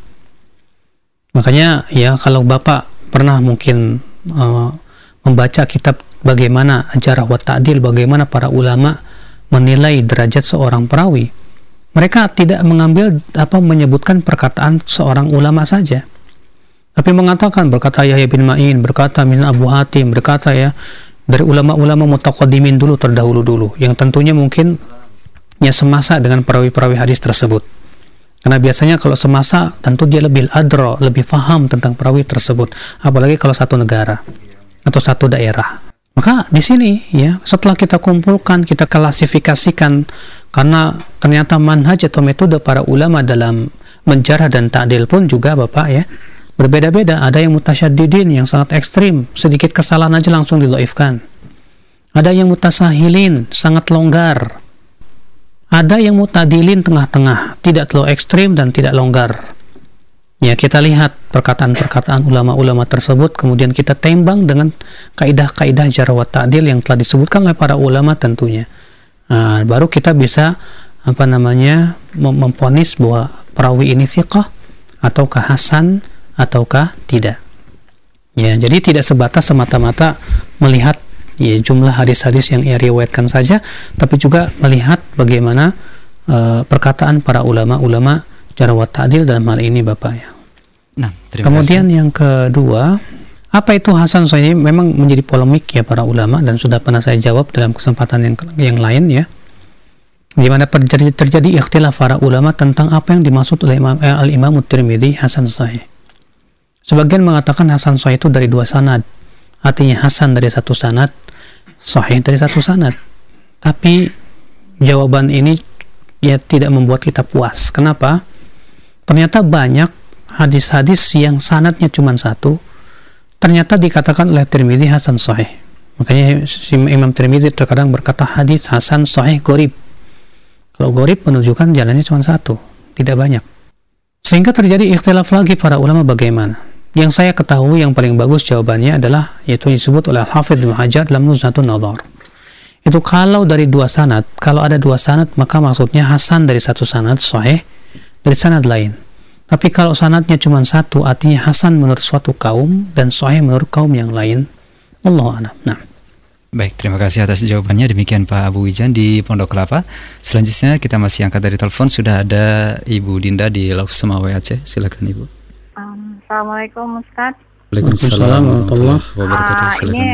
A: Makanya ya kalau Bapak pernah mungkin uh, membaca kitab bagaimana jarh wa ta'dil, bagaimana para ulama menilai derajat seorang perawi, mereka tidak mengambil apa menyebutkan perkataan seorang ulama saja, tapi mengatakan berkata Yahya bin Ma'in, berkata min Abu Hatim, berkata ya dari ulama-ulama mutaqaddimin dulu terdahulu dulu, yang tentunya mungkin ya semasa dengan perawi-perawi hadis tersebut. Karena biasanya kalau semasa tentu dia lebih adra, lebih faham tentang perawi tersebut, apalagi kalau satu negara atau satu daerah. Maka di sini ya setelah kita kumpulkan, kita klasifikasikan, karena ternyata manhaj atau metode para ulama dalam menjarah dan ta'dil pun juga Bapak ya berbeda-beda. Ada yang mutasyaddidin yang sangat ekstrim, sedikit kesalahan aja langsung didhaifkan. Ada yang mutasahilin, sangat longgar. Ada yang mutadilin, tengah-tengah, tidak terlalu ekstrim dan tidak longgar. Ya, kita lihat perkataan-perkataan ulama-ulama tersebut, kemudian kita timbang dengan kaidah-kaidah jarh wa ta'dil yang telah disebutkan oleh para ulama tentunya. Nah, baru kita bisa apa namanya mem memvonis bahwa perawi ini thiqah ataukah hasan ataukah tidak. Ya, jadi tidak sebatas semata-mata melihat ya jumlah hadis-hadis yang ia riwayatkan saja, tapi juga melihat bagaimana uh, perkataan para ulama-ulama jarh wa ta'dil dalam hal ini Bapak ya.
B: Nah, terima
A: Kemudian
B: kasih.
A: yang kedua, apa itu hasan sahih? Memang menjadi polemik ya para ulama, dan sudah pernah saya jawab dalam kesempatan yang yang lain ya, di mana terjadi, terjadi ikhtilaf para ulama tentang apa yang dimaksud oleh Imam, eh, Al-Imam At-Tirmidzi hasan sahih. Sebagian mengatakan hasan sahih itu dari dua sanad, artinya hasan dari satu sanad, sahih dari satu sanad. Tapi jawaban ini ya tidak membuat kita puas. Kenapa? Ternyata banyak hadis-hadis yang sanadnya cuma satu, ternyata dikatakan oleh Tirmidzi hasan sahih. Makanya Imam Tirmidzi terkadang berkata hadis hasan sahih gharib. Kalau gharib menunjukkan jalannya cuma satu, tidak banyak. Sehingga terjadi ikhtilaf lagi para ulama bagaimana. Yang saya ketahui yang paling bagus jawabannya adalah yaitu disebut oleh Al-Hafidz Ibnu Hajar dalam Nuzhatun Nadhar. Itu kalau dari dua sanad, kalau ada dua sanad maka maksudnya hasan dari satu sanad, sahih dari sanad lain. Tapi kalau sanadnya cuma satu, artinya hasan menurut suatu kaum dan sahih menurut kaum yang lain. Allahu a'lam. Nah.
B: Baik, terima kasih atas jawabannya. Demikian Pak Abu Wijan di Pondok Kelapa. Selanjutnya kita masih angkat dari telepon. Sudah ada Ibu Dinda di Lauk Semawe Aceh. Silakan Ibu.
F: Um, Assalamualaikum Ustaz.
B: Waalaikumsalam warahmatullahi wabarakatuh.
F: Uh, ini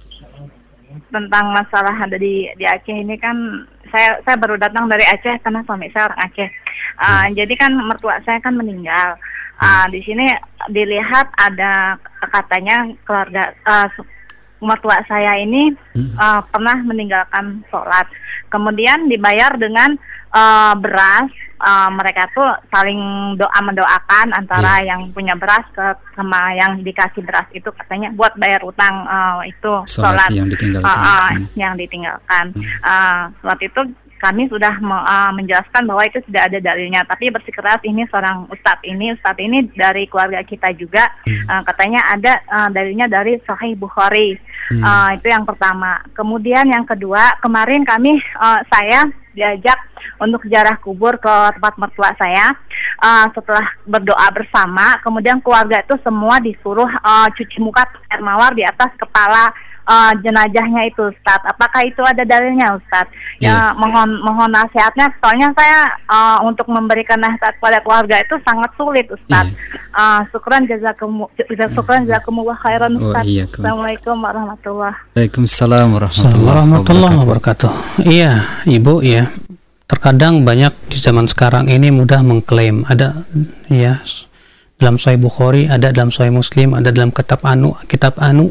F: tentang masalah ada di di Aceh ini kan, saya saya baru datang dari Aceh karena suami saya orang Aceh. Uh, hmm. Jadi kan mertua saya kan meninggal. Uh, di sini dilihat ada katanya keluarga uh, mertua saya ini uh, pernah meninggalkan sholat, kemudian dibayar dengan uh, beras. Uh, mereka tuh saling doa mendoakan antara yeah. yang punya beras ke sama yang dikasih beras itu, katanya buat bayar utang uh, itu sholat
B: yang ditinggalkan.
F: Uh, uh,
B: hmm.
F: yang ditinggalkan.
B: Hmm.
F: Uh, waktu itu kami sudah me- uh, menjelaskan bahwa itu tidak ada dalilnya, tapi bersikeras ini seorang ustadz ini, ustadz ini dari keluarga kita juga, hmm. uh, katanya ada uh, dalilnya dari Sahih Bukhari. Hmm. Uh, itu yang pertama. Kemudian yang kedua, kemarin kami uh, saya diajak untuk ziarah kubur ke tempat mertua saya. Uh, setelah berdoa bersama, kemudian keluarga itu semua disuruh uh, cuci muka air mawar di atas kepala uh, jenazahnya itu, Ustaz. Apakah itu ada dalilnya, Ustaz? Yeah. Ya, mohon mohon nasihatnya. Soalnya saya uh, untuk memberikan nasihat pada keluarga itu sangat sulit, Ustaz. Yeah. Uh, syukran jazakumullah, syukran jazakumullah khairan, Ustaz. Oh, iya, Assalamualaikum warahmatullahi wabarakatuh.
B: Waalaikumsalam
A: warahmatullahi wabarakatuh. Iya, Ibu ya. Terkadang banyak di zaman sekarang ini mudah mengklaim ada ya dalam Sahih Bukhari, ada dalam Sahih Muslim, ada dalam kitab anu, kitab anu.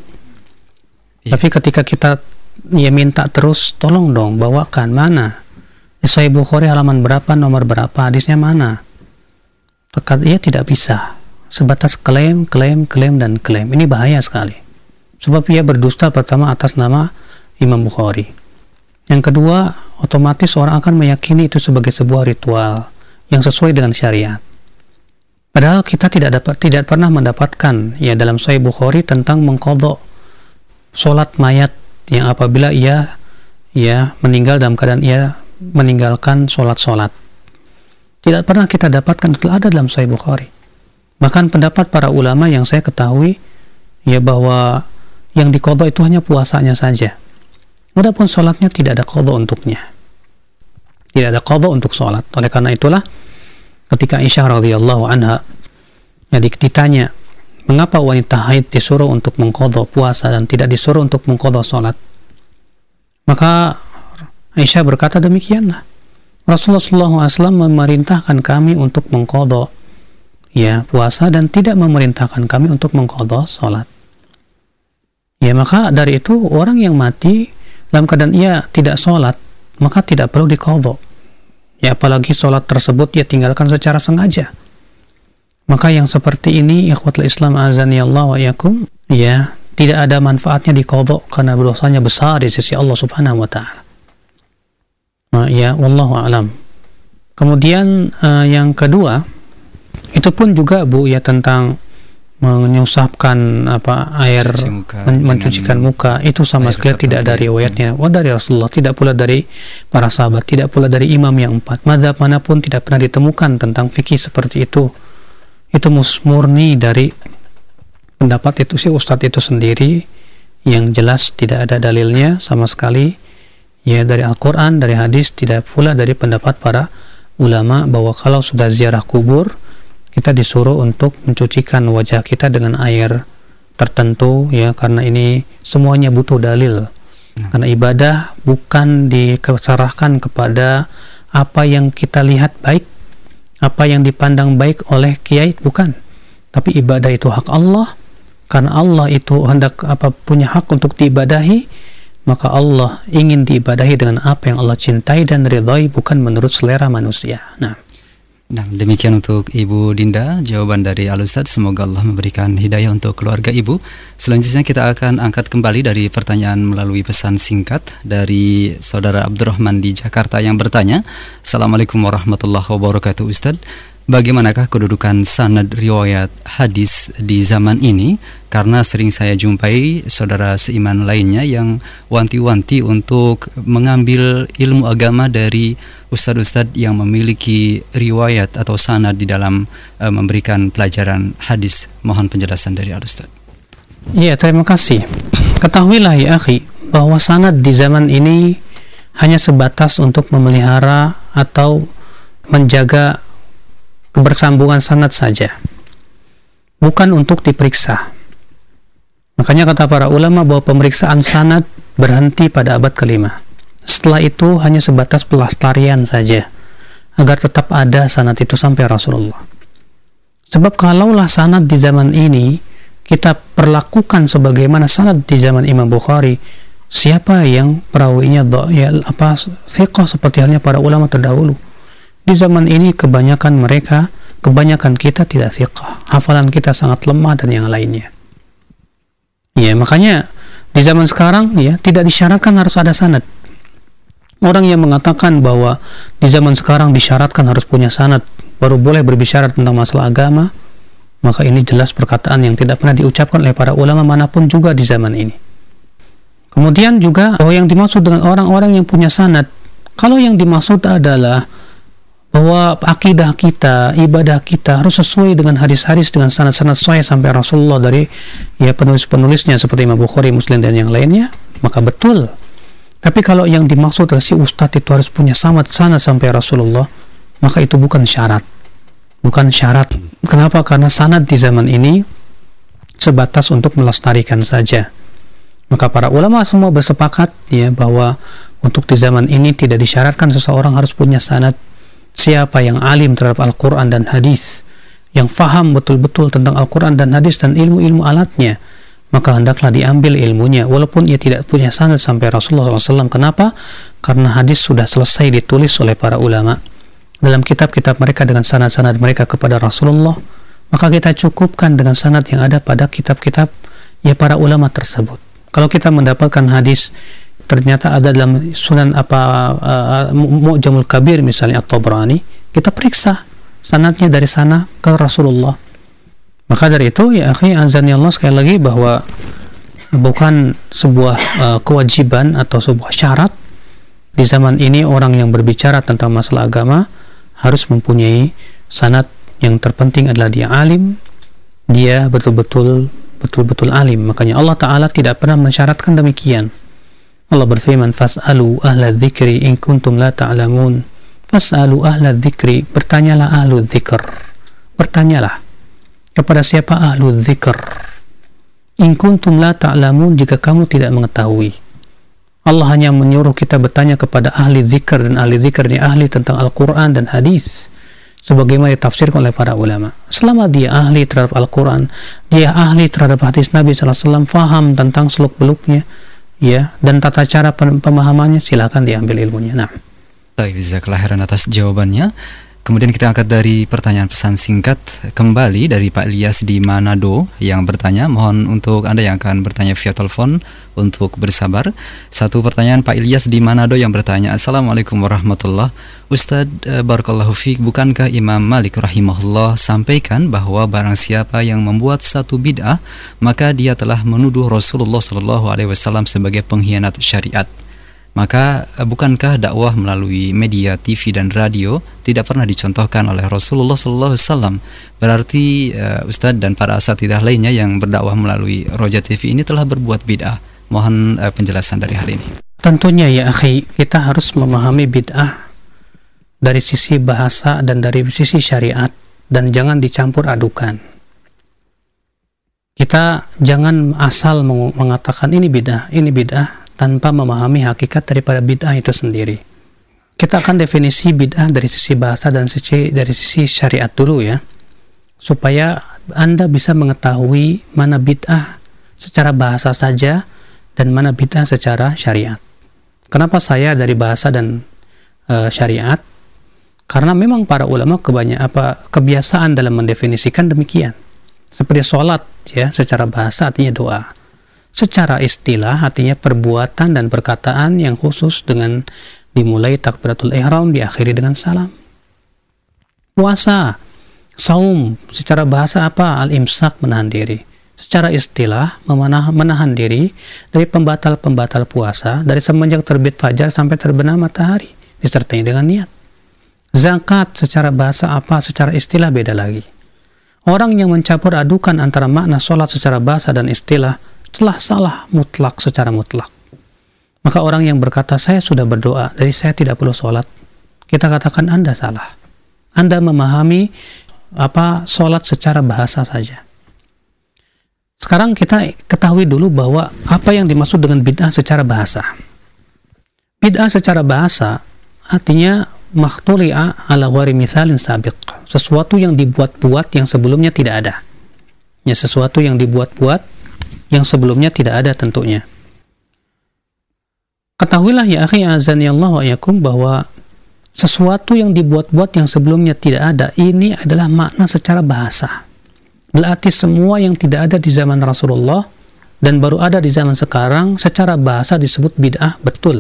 A: Yeah. Tapi ketika kita ya minta terus, tolong dong bawakan mana di Sahih Bukhari halaman berapa, nomor berapa, hadisnya mana. Terkadang ia tidak bisa, sebatas klaim, klaim, klaim dan klaim. Ini bahaya sekali. Sebab ia berdusta pertama atas nama Imam Bukhari. Yang kedua, otomatis orang akan meyakini itu sebagai sebuah ritual yang sesuai dengan syariat. Padahal kita tidak dapat tidak pernah mendapatkan ya dalam Sahih Bukhari tentang mengqadha salat mayat yang apabila ia ya meninggal dalam keadaan ia meninggalkan salat-salat. Tidak pernah kita dapatkan, itu ada dalam Sahih Bukhari. Bahkan pendapat para ulama yang saya ketahui ya bahwa yang diqadha itu hanya puasanya saja. Adapun sholatnya tidak ada qadha untuknya, tidak ada qadha untuk sholat. Oleh karena itulah ketika Aisyah radhiyallahu anha ya ditanya mengapa wanita haid disuruh untuk mengqadha puasa dan tidak disuruh untuk mengqadha sholat, maka Aisyah berkata demikianlah, Rasulullah shallallahu alaihi wasallam memerintahkan kami untuk mengqadha ya puasa dan tidak memerintahkan kami untuk mengqadha sholat. Ya maka dari itu orang yang mati dalam keadaan ia tidak sholat, maka tidak perlu diqadha. Ya apalagi sholat tersebut ia tinggalkan secara sengaja. Maka yang seperti ini, ikhwatul Islam azani Allah wa iyakum, ya tidak ada manfaatnya diqadha karena dosanya besar di sisi Allah Subhanahu wa taala. Nah, ya wallahu alam. Kemudian uh, yang kedua, itu pun juga Bu ya tentang menyusapkan apa air muka, men mencucikan muka, itu sama sekali tidak ada riwayatnya. Wah dari Rasulullah, tidak pula dari para sahabat, tidak pula dari imam yang empat. Mazhab manapun tidak pernah ditemukan tentang fikih seperti itu. Itu murni dari pendapat itu si ustadz itu sendiri yang jelas tidak ada dalilnya sama sekali ya dari Al-Quran, dari hadis, tidak pula dari pendapat para ulama bahwa kalau sudah ziarah kubur kita disuruh untuk mencucikan wajah kita dengan air tertentu, ya, karena ini semuanya butuh dalil. Karena ibadah bukan diserahkan kepada apa yang kita lihat baik, apa yang dipandang baik oleh kiai, bukan. Tapi ibadah itu hak Allah. Karena Allah itu hendak apa punya hak untuk diibadahi, maka Allah ingin diibadahi dengan apa yang Allah cintai dan ridhai, bukan menurut selera manusia. Nah,
B: nah demikian untuk Ibu Dinda jawaban dari Al-Ustadz. Semoga Allah memberikan hidayah untuk keluarga Ibu. Selanjutnya kita akan angkat kembali dari pertanyaan melalui pesan singkat dari Saudara Abdurrahman di Jakarta yang bertanya, Assalamualaikum warahmatullahi wabarakatuh Ustadz, bagaimanakah kedudukan sanad riwayat hadis di zaman ini? Karena sering saya jumpai saudara seiman lainnya yang wanti-wanti untuk mengambil ilmu agama dari ustadz-ustadz yang memiliki riwayat atau sanad di dalam uh, memberikan pelajaran hadis. Mohon penjelasan dari Al-Ustadz.
A: Iya, terima kasih. Ketahuilah ya akhi, bahwa sanad di zaman ini hanya sebatas untuk memelihara atau menjaga kebersambungan sanad saja, bukan untuk diperiksa. Makanya kata para ulama bahwa pemeriksaan sanad berhenti pada abad kelima. Setelah itu hanya sebatas pelestarian saja, agar tetap ada sanad itu sampai Rasulullah. Sebab kalaulah sanad di zaman ini kita perlakukan sebagaimana sanad di zaman Imam Bukhari, siapa yang perawinya ya, apa thiqah seperti halnya para ulama terdahulu? Di zaman ini kebanyakan mereka, kebanyakan kita tidak thiqah, hafalan kita sangat lemah dan yang lainnya. Ya, makanya di zaman sekarang ya tidak disyaratkan harus ada sanad. Orang yang mengatakan bahwa di zaman sekarang disyaratkan harus punya sanad baru boleh berbicara tentang masalah agama, maka ini jelas perkataan yang tidak pernah diucapkan oleh para ulama manapun juga di zaman ini. Kemudian juga bahwa yang dimaksud dengan orang-orang yang punya sanad, kalau yang dimaksud adalah bahwa akidah kita, ibadah kita harus sesuai dengan hadis-hadis, dengan sanad-sanad sahih sampai Rasulullah dari ya penulis-penulisnya seperti Imam Bukhari, Muslim dan yang lainnya, maka betul. Tapi kalau yang dimaksud adalah si ustadz itu harus punya sanad sanad sampai Rasulullah, maka itu bukan syarat. Bukan syarat. Kenapa? Karena sanad di zaman ini sebatas untuk melestarikan saja. Maka para ulama semua bersepakat ya bahwa untuk di zaman ini tidak disyaratkan seseorang harus punya sanad. Siapa yang alim terhadap Al-Quran dan hadis, yang faham betul-betul tentang Al-Quran dan hadis dan ilmu-ilmu alatnya, maka hendaklah diambil ilmunya walaupun ia tidak punya sanad sampai Rasulullah shallallahu alaihi wasallam. Kenapa? Karena hadis sudah selesai ditulis oleh para ulama dalam kitab-kitab mereka dengan sanad-sanad mereka kepada Rasulullah, maka kita cukupkan dengan sanad yang ada pada kitab-kitab ya para ulama tersebut. Kalau kita mendapatkan hadis ternyata ada dalam sunan apa uh, Mu'jamul Kabir misalnya At-Tabrani, kita periksa sanadnya dari sana ke Rasulullah. Maka dari itu ya akhi azani Allah sekali lagi bahwa bukan sebuah uh, kewajiban atau sebuah syarat di zaman ini orang yang berbicara tentang masalah agama harus mempunyai sanad. Yang terpenting adalah dia alim, dia betul-betul betul-betul alim. Makanya Allah Ta'ala tidak pernah mensyaratkan demikian. Allah berfirman, fas'alu ahla dzikri in kuntum la ta'lamun. Fas'alu ahla dzikri, bertanyalah ahlu dzikr. Bertanyalah kepada siapa ahlu dzikr. In kuntum la ta'lamun, jika kamu tidak mengetahui. Allah hanya menyuruh kita bertanya kepada ahli dzikr, dan ahli dzikr ini ahli tentang Al-Quran dan hadis sebagaimana ditafsirkan oleh para ulama. Selama dia ahli terhadap Al-Quran, dia ahli terhadap hadis Nabi sallallahu alaihi wasallam, faham tentang seluk-beluknya ya, dan tata cara pemahamannya, silakan diambil ilmunya. Nah,
B: baik, jazakallahu khairan atas jawabannya. Kemudian kita angkat dari pertanyaan pesan singkat kembali dari Pak Ilyas di Manado yang bertanya. Mohon untuk Anda yang akan bertanya via telepon untuk bersabar. Satu pertanyaan Pak Ilyas di Manado yang bertanya, Assalamualaikum warahmatullahi wabarakatuh. Ustadz barakallahu fiik, bukankah Imam Malik rahimahullah sampaikan bahwa barang siapa yang membuat satu bid'ah maka dia telah menuduh Rasulullah sallallahu alaihi wasallam sebagai pengkhianat syariat? Maka bukankah dakwah melalui media T V dan radio tidak pernah dicontohkan oleh Rasulullah sallallahu alaihi wasallam? Berarti uh, Ustadz dan para asatidzah lainnya yang berdakwah melalui Roja T V ini telah berbuat bid'ah. Mohon uh, penjelasan dari hal ini.
A: Tentunya ya akhi, kita harus memahami bid'ah dari sisi bahasa dan dari sisi syariat dan jangan dicampur adukan. Kita jangan asal mengatakan ini bid'ah, ini bid'ah tanpa memahami hakikat daripada bid'ah itu sendiri. Kita akan definisi bid'ah dari sisi bahasa dan sisi dari sisi syariat dulu ya, supaya Anda bisa mengetahui mana bid'ah secara bahasa saja dan mana bid'ah secara syariat. Kenapa saya dari bahasa dan uh, syariat? Karena memang para ulama kebanyakan apa kebiasaan dalam mendefinisikan demikian. Seperti sholat ya, secara bahasa artinya doa. Secara istilah artinya perbuatan dan perkataan yang khusus dengan dimulai takbiratul ihram, diakhiri dengan salam. Puasa, saum, secara bahasa apa? Al-imsak, menahan diri. Secara istilah menahan, menahan diri dari pembatal-pembatal puasa dari semenjak terbit fajar sampai terbenam matahari, disertai dengan niat. Zakat secara bahasa apa? Secara istilah beda lagi. Orang yang mencampur adukan antara makna sholat secara bahasa dan istilah telah salah mutlak secara mutlak. Maka orang yang berkata saya sudah berdoa, jadi saya tidak perlu sholat, kita katakan Anda salah. Anda memahami apa sholat secara bahasa saja. Sekarang kita ketahui dulu bahwa apa yang dimaksud dengan bid'ah secara bahasa. Bid'ah secara bahasa artinya makhtuli'a ala ghairi mithalin sabiq, sesuatu yang dibuat-buat yang sebelumnya tidak ada. Ya, sesuatu yang dibuat-buat yang sebelumnya tidak ada tentunya. Ketahuilah ya akhi azani Allah wa yakum bahwa sesuatu yang dibuat-buat yang sebelumnya tidak ada ini adalah makna secara bahasa. Berarti semua yang tidak ada di zaman Rasulullah dan baru ada di zaman sekarang secara bahasa disebut bid'ah, betul.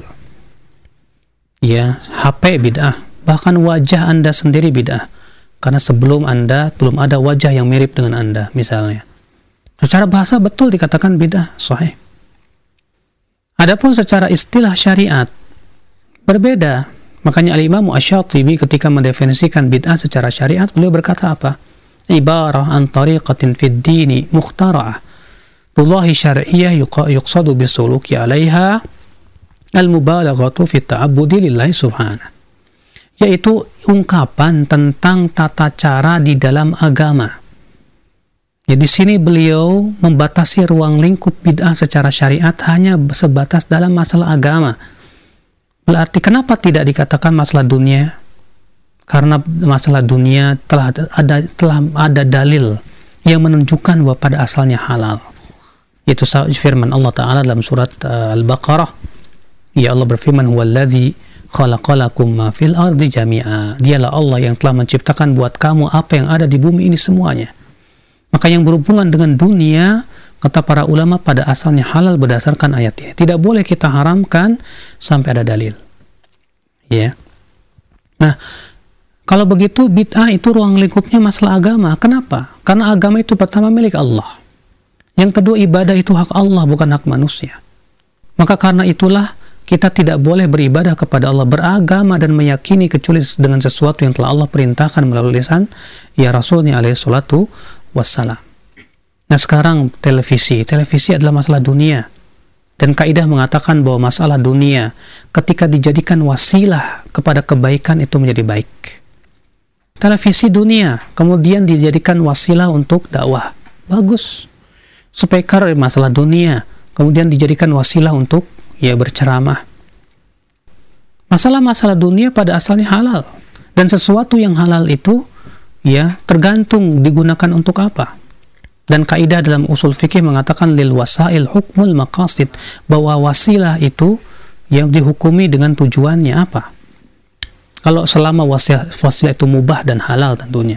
A: Ya, H P bid'ah, bahkan wajah Anda sendiri bid'ah, karena sebelum Anda belum ada wajah yang mirip dengan Anda misalnya. Secara bahasa betul dikatakan bid'ah, sahih. Adapun secara istilah syariat berbeda. Makanya Al-Imam Asy-Syatibi ketika mendefinisikan bid'ah secara syariat, beliau berkata apa? Ibarah an tariqatin fid dini mukhtara'ah tullahi syar'iyyah yuqsadu bisuluki 'alaiha al-mubalaghatu fi ta'abbudi lillahi subhanahu, yaitu ungkapan tentang tata cara di dalam agama. Ya, di sini beliau membatasi ruang lingkup bid'ah secara syariat hanya sebatas dalam masalah agama. Berarti kenapa tidak dikatakan masalah dunia? Karena masalah dunia telah ada telah ada dalil yang menunjukkan bahwa pada asalnya halal. Itu firman Allah Ta'ala dalam surat uh, Al-Baqarah. Ya Allah berfirman, huwallazi khalaqalakum ma fil ardi jami'a. Dialah Allah yang telah menciptakan buat kamu apa yang ada di bumi ini semuanya. Maka yang berhubungan dengan dunia, kata para ulama, pada asalnya halal berdasarkan ayat ini. Tidak boleh kita haramkan sampai ada dalil. Ya. Nah, kalau begitu bid'ah itu ruang lingkupnya masalah agama. Kenapa? Karena agama itu pertama milik Allah. Yang kedua, ibadah itu hak Allah, bukan hak manusia. Maka karena itulah kita tidak boleh beribadah kepada Allah, beragama dan meyakini kecuali dengan sesuatu yang telah Allah perintahkan melalui lisan ya Rasulnya alaihi salatu wassalam. Nah sekarang televisi, televisi adalah masalah dunia, dan kaidah mengatakan bahwa masalah dunia ketika dijadikan wasilah kepada kebaikan itu menjadi baik. Televisi dunia kemudian dijadikan wasilah untuk dakwah, bagus. Speaker masalah dunia kemudian dijadikan wasilah untuk ya berceramah. Masalah-masalah dunia pada asalnya halal, dan sesuatu yang halal itu ya tergantung digunakan untuk apa. Dan kaidah dalam usul fikih mengatakan lil wasail hukmul maqasid, bahwa wasilah itu yang dihukumi dengan tujuannya apa. Kalau selama wasilah, wasilah itu mubah dan halal tentunya.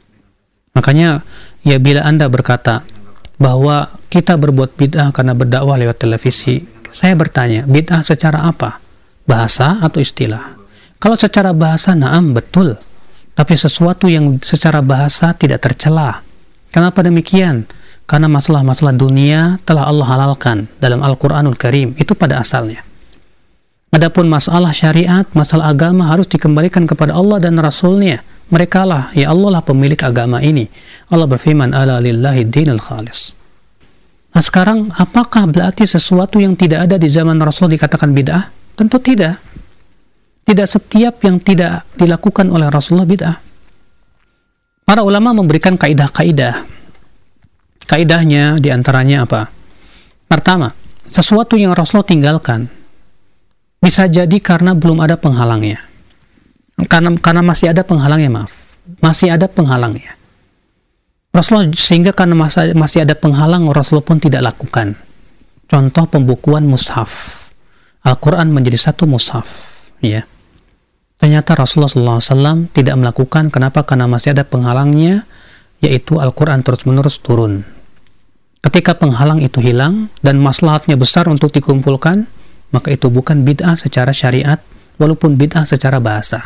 A: Makanya ya bila Anda berkata bahwa kita berbuat bid'ah karena berdakwah lewat televisi, saya bertanya, bid'ah secara apa? Bahasa atau istilah? Kalau secara bahasa, naam, betul. Tapi sesuatu yang secara bahasa tidak tercela. Kenapa demikian? Karena masalah-masalah dunia telah Allah halalkan dalam Al-Quranul Karim. Itu pada asalnya. Adapun masalah syariat, masalah agama harus dikembalikan kepada Allah dan Rasulnya. Mereka lah, ya Allah lah pemilik agama ini. Allah berfirman, ala lillahi dinul khalis. Nah sekarang, apakah berarti sesuatu yang tidak ada di zaman Rasul dikatakan bid'ah? Tentu tidak. Tidak setiap yang tidak dilakukan oleh Rasulullah bid'ah. Para ulama memberikan kaidah-kaidah. Kaidahnya diantaranya apa? Pertama, sesuatu yang Rasulullah tinggalkan bisa jadi karena belum ada penghalangnya. Karena karena masih ada penghalangnya, maaf. Masih ada penghalangnya. Rasulullah, sehingga karena masih, masih ada penghalang, Rasulullah pun tidak lakukan. Contoh pembukuan mushaf. Al-Quran menjadi satu mushaf. Ya. Ternyata Rasulullah shallallahu alaihi wasallam tidak melakukan. Kenapa? Karena masih ada penghalangnya, yaitu Al-Quran terus-menerus turun. Ketika penghalang itu hilang dan maslahatnya besar untuk dikumpulkan, maka itu bukan bid'ah secara syariat, walaupun bid'ah secara bahasa.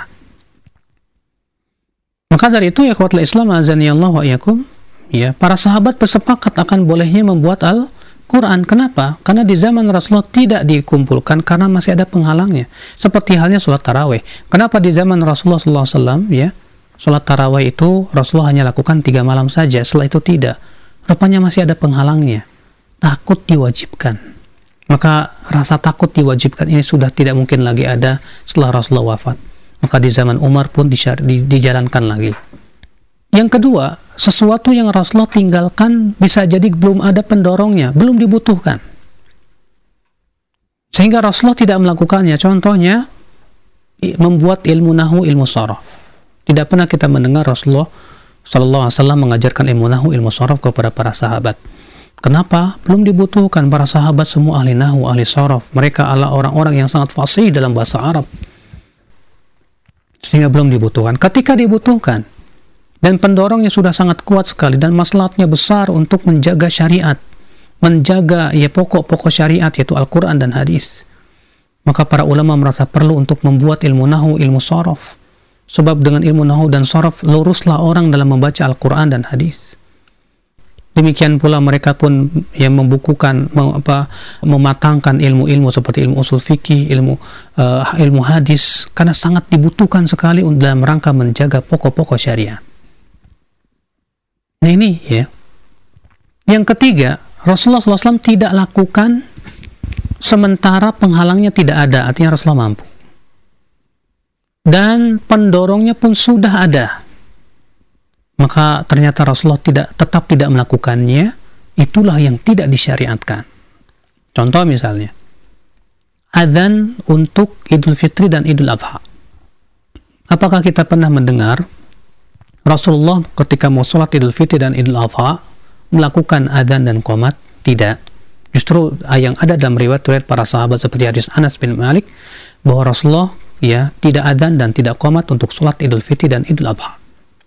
A: Maka dari itu, ya ikhwatul Islam azanillahu wa iyyakum, ya, para sahabat bersepakat akan bolehnya membuat Al-Quran. Kenapa? Karena di zaman Rasulullah tidak dikumpulkan karena masih ada penghalangnya. Seperti halnya sholat tarawih. Kenapa di zaman Rasulullah shallallahu alaihi wasallam, ya, sholat tarawih itu Rasulullah hanya lakukan tiga malam saja, setelah itu tidak. Rupanya masih ada penghalangnya. Takut diwajibkan. Maka rasa takut diwajibkan ini sudah tidak mungkin lagi ada setelah Rasulullah wafat. Maka di zaman Umar pun di, di, dijalankan lagi. Yang kedua, sesuatu yang Rasulullah tinggalkan bisa jadi belum ada pendorongnya, belum dibutuhkan. Sehingga Rasulullah tidak melakukannya. Contohnya, membuat ilmu nahu, ilmu sharaf. Tidak pernah kita mendengar Rasulullah Sallallahu Alaihi Wasallam mengajarkan ilmu nahu, ilmu sharaf kepada para sahabat. Kenapa? Belum dibutuhkan. Para sahabat semua ahli nahu, ahli sharaf. Mereka adalah orang-orang yang sangat fasih dalam bahasa Arab. Sehingga belum dibutuhkan. Ketika dibutuhkan, dan pendorongnya sudah sangat kuat sekali, dan maslahatnya besar untuk menjaga syariat, menjaga ya pokok-pokok syariat, yaitu Al-Quran dan hadis, maka para ulama merasa perlu untuk membuat ilmu nahu, ilmu sharaf. Sebab dengan ilmu nahu dan sharaf, luruslah orang dalam membaca Al-Quran dan hadis. Demikian pula mereka pun yang membukukan, mem, apa, mematangkan ilmu-ilmu seperti ilmu usul fikih, ilmu uh, ilmu hadis, karena sangat dibutuhkan sekali dalam rangka menjaga pokok-pokok syariat. Nah ini ya. Yang ketiga, Rasulullah shallallahu alaihi wasallam tidak lakukan sementara penghalangnya tidak ada, artinya Rasulullah mampu. Dan pendorongnya pun sudah ada. Maka ternyata Rasulullah tidak tetap tidak melakukannya. Itulah yang tidak disyariatkan. Contoh misalnya, adzan untuk Idul Fitri dan Idul Adha. Apakah kita pernah mendengar Rasulullah ketika mau sholat Idul Fitri dan Idul Adha melakukan adzan dan qomat? Tidak. Justru yang ada dalam riwayat-riwayat para sahabat seperti hadis Anas bin Malik, bahwa Rasulullah ya tidak adzan dan tidak qomat untuk sholat Idul Fitri dan Idul Adha.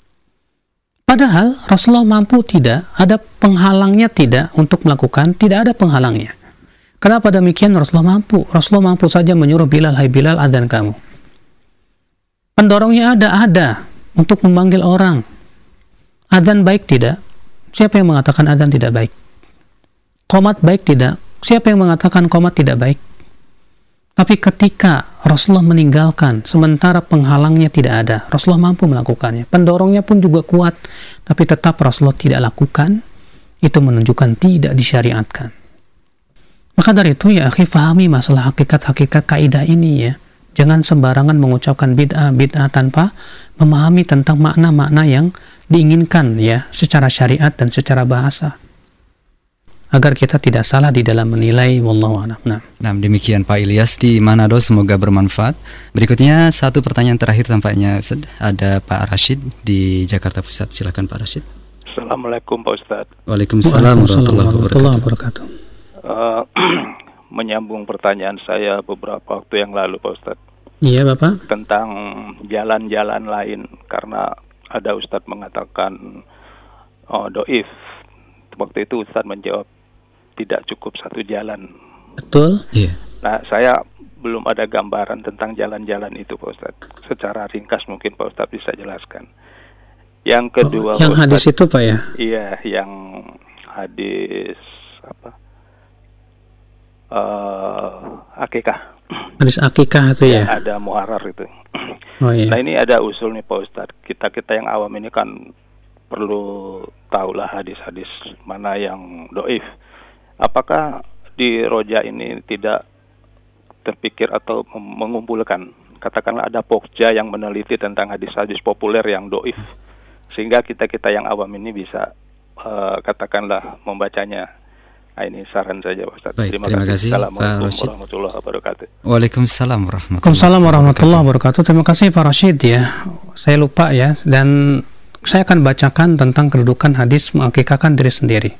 A: Padahal Rasulullah mampu tidak, ada penghalangnya tidak untuk melakukan, tidak ada penghalangnya. Kenapa demikian? Rasulullah mampu. Rasulullah mampu saja menyuruh Bilal, hai Bilal, adzan kamu. Pendorongnya ada, ada untuk memanggil orang. Adzan baik tidak? Siapa yang mengatakan adzan tidak baik? Qomat baik tidak? Siapa yang mengatakan qomat tidak baik? Tapi ketika Rasulullah meninggalkan, sementara penghalangnya tidak ada, Rasulullah mampu melakukannya. Pendorongnya pun juga kuat, tapi tetap Rasulullah tidak lakukan. Itu menunjukkan tidak disyariatkan. Maka dari itu ya akhi, fahami masalah hakikat-hakikat kaidah ini ya. Jangan sembarangan mengucapkan bid'ah bid'ah tanpa memahami tentang makna-makna yang diinginkan ya secara syariat dan secara bahasa, agar kita tidak salah di dalam menilai. Wallahu a'lam. Nah.
B: Nah, demikian Pak Ilyas di Manado, semoga bermanfaat. Berikutnya satu pertanyaan terakhir tampaknya ada Pak Rashid di Jakarta Pusat. Silakan Pak Rashid.
G: Assalamualaikum Pak Ustaz.
B: Waalaikumsalam warahmatullahi wabarakatuh.
G: Uh, menyambung pertanyaan saya beberapa waktu yang lalu Pak Ustaz.
A: Iya Bapak.
G: Tentang jalan-jalan lain, karena ada Ustaz mengatakan oh, doif. Waktu itu Ustaz menjawab tidak cukup satu jalan.
A: Betul.
B: Iya.
G: Nah, saya belum ada gambaran tentang jalan-jalan itu Pak Ustaz. Secara ringkas mungkin Pak Ustaz bisa jelaskan. Yang kedua,
A: oh, yang
G: Pak
A: hadis
G: Ustaz,
A: itu Pak ya?
G: Iya, yang hadis apa? Uh, akikah.
A: Hadis akikah itu ya?
G: Ya, ada muharar itu.
A: Oh, iya.
G: Nah, ini ada usul nih Pak Ustaz. Kita-kita yang awam ini kan perlu tahulah hadis-hadis mana yang doif. Apakah di Roja ini tidak terpikir atau mengumpulkan, katakanlah ada Pokja yang meneliti tentang hadis-hadis populer yang doif, sehingga kita-kita yang awam ini bisa uh, katakanlah membacanya. Nah, ini saran saja Pak Ustaz.
B: Baik,
G: terima,
B: terima kasih,
G: kasih. Assalamualaikum
B: Pak Rashid.
G: warahmatullahi wabarakatuh.
B: Waalaikumsalam warahmatullahi
A: Waalaikumsalam warahmatullahi wabarakatuh. Terima kasih Pak Rashid ya. Saya lupa ya, dan saya akan bacakan tentang kedudukan hadis mengakikahkan diri sendiri.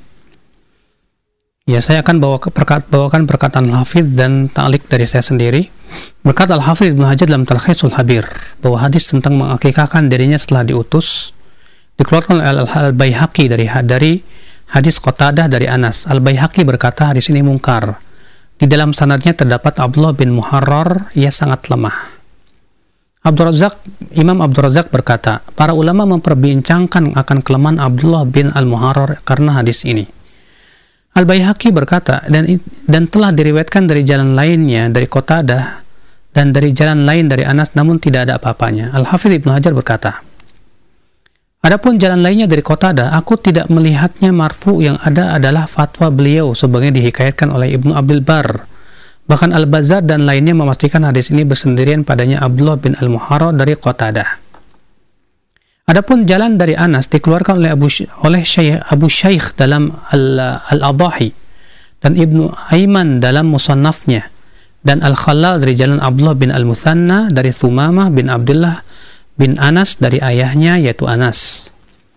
A: Ya, saya akan bawa ke perkat, bawakan perkataan Al-Hafidh dan ta'liq dari saya sendiri. Berkata Al-Hafidh Ibnu Hajar dalam Talkhisul Habir bahwa hadis tentang mengakikahkan dirinya setelah diutus dikeluarkan oleh Al-Baihaqi dari dari hadis Qatadah dari Anas. Al-Baihaqi berkata hadis ini mungkar. Di dalam sanadnya terdapat Abdullah bin Muharrar, ia sangat lemah. Abdul Razak, Imam Abdul Razak berkata, para ulama memperbincangkan akan kelemahan Abdullah bin Al-Muharrar karena hadis ini. Al-Baihaqi berkata, dan dan telah diriwayatkan dari jalan lainnya dari Qatadah dan dari jalan lain dari Anas, namun tidak ada apa-apanya. Al-Hafidh Ibnu Hajar berkata, adapun jalan lainnya dari Qatadah, aku tidak melihatnya marfu, yang ada adalah fatwa beliau sebagaimana dihikayatkan oleh Ibnu Abdul Bar. Bahkan Al-Bazzar dan lainnya memastikan hadis ini bersendirian padanya Abdullah bin Al-Muharrar dari Qatadah. Adapun jalan dari Anas dikeluarkan oleh Abu oleh Syekh Abu Syaikh dalam Al-Adahi dan Ibnu Aiman dalam Musannafnya, dan Al-Khalal dari jalan Abdullah bin Al-Muthanna dari Thumamah bin Abdullah bin Anas dari ayahnya yaitu Anas.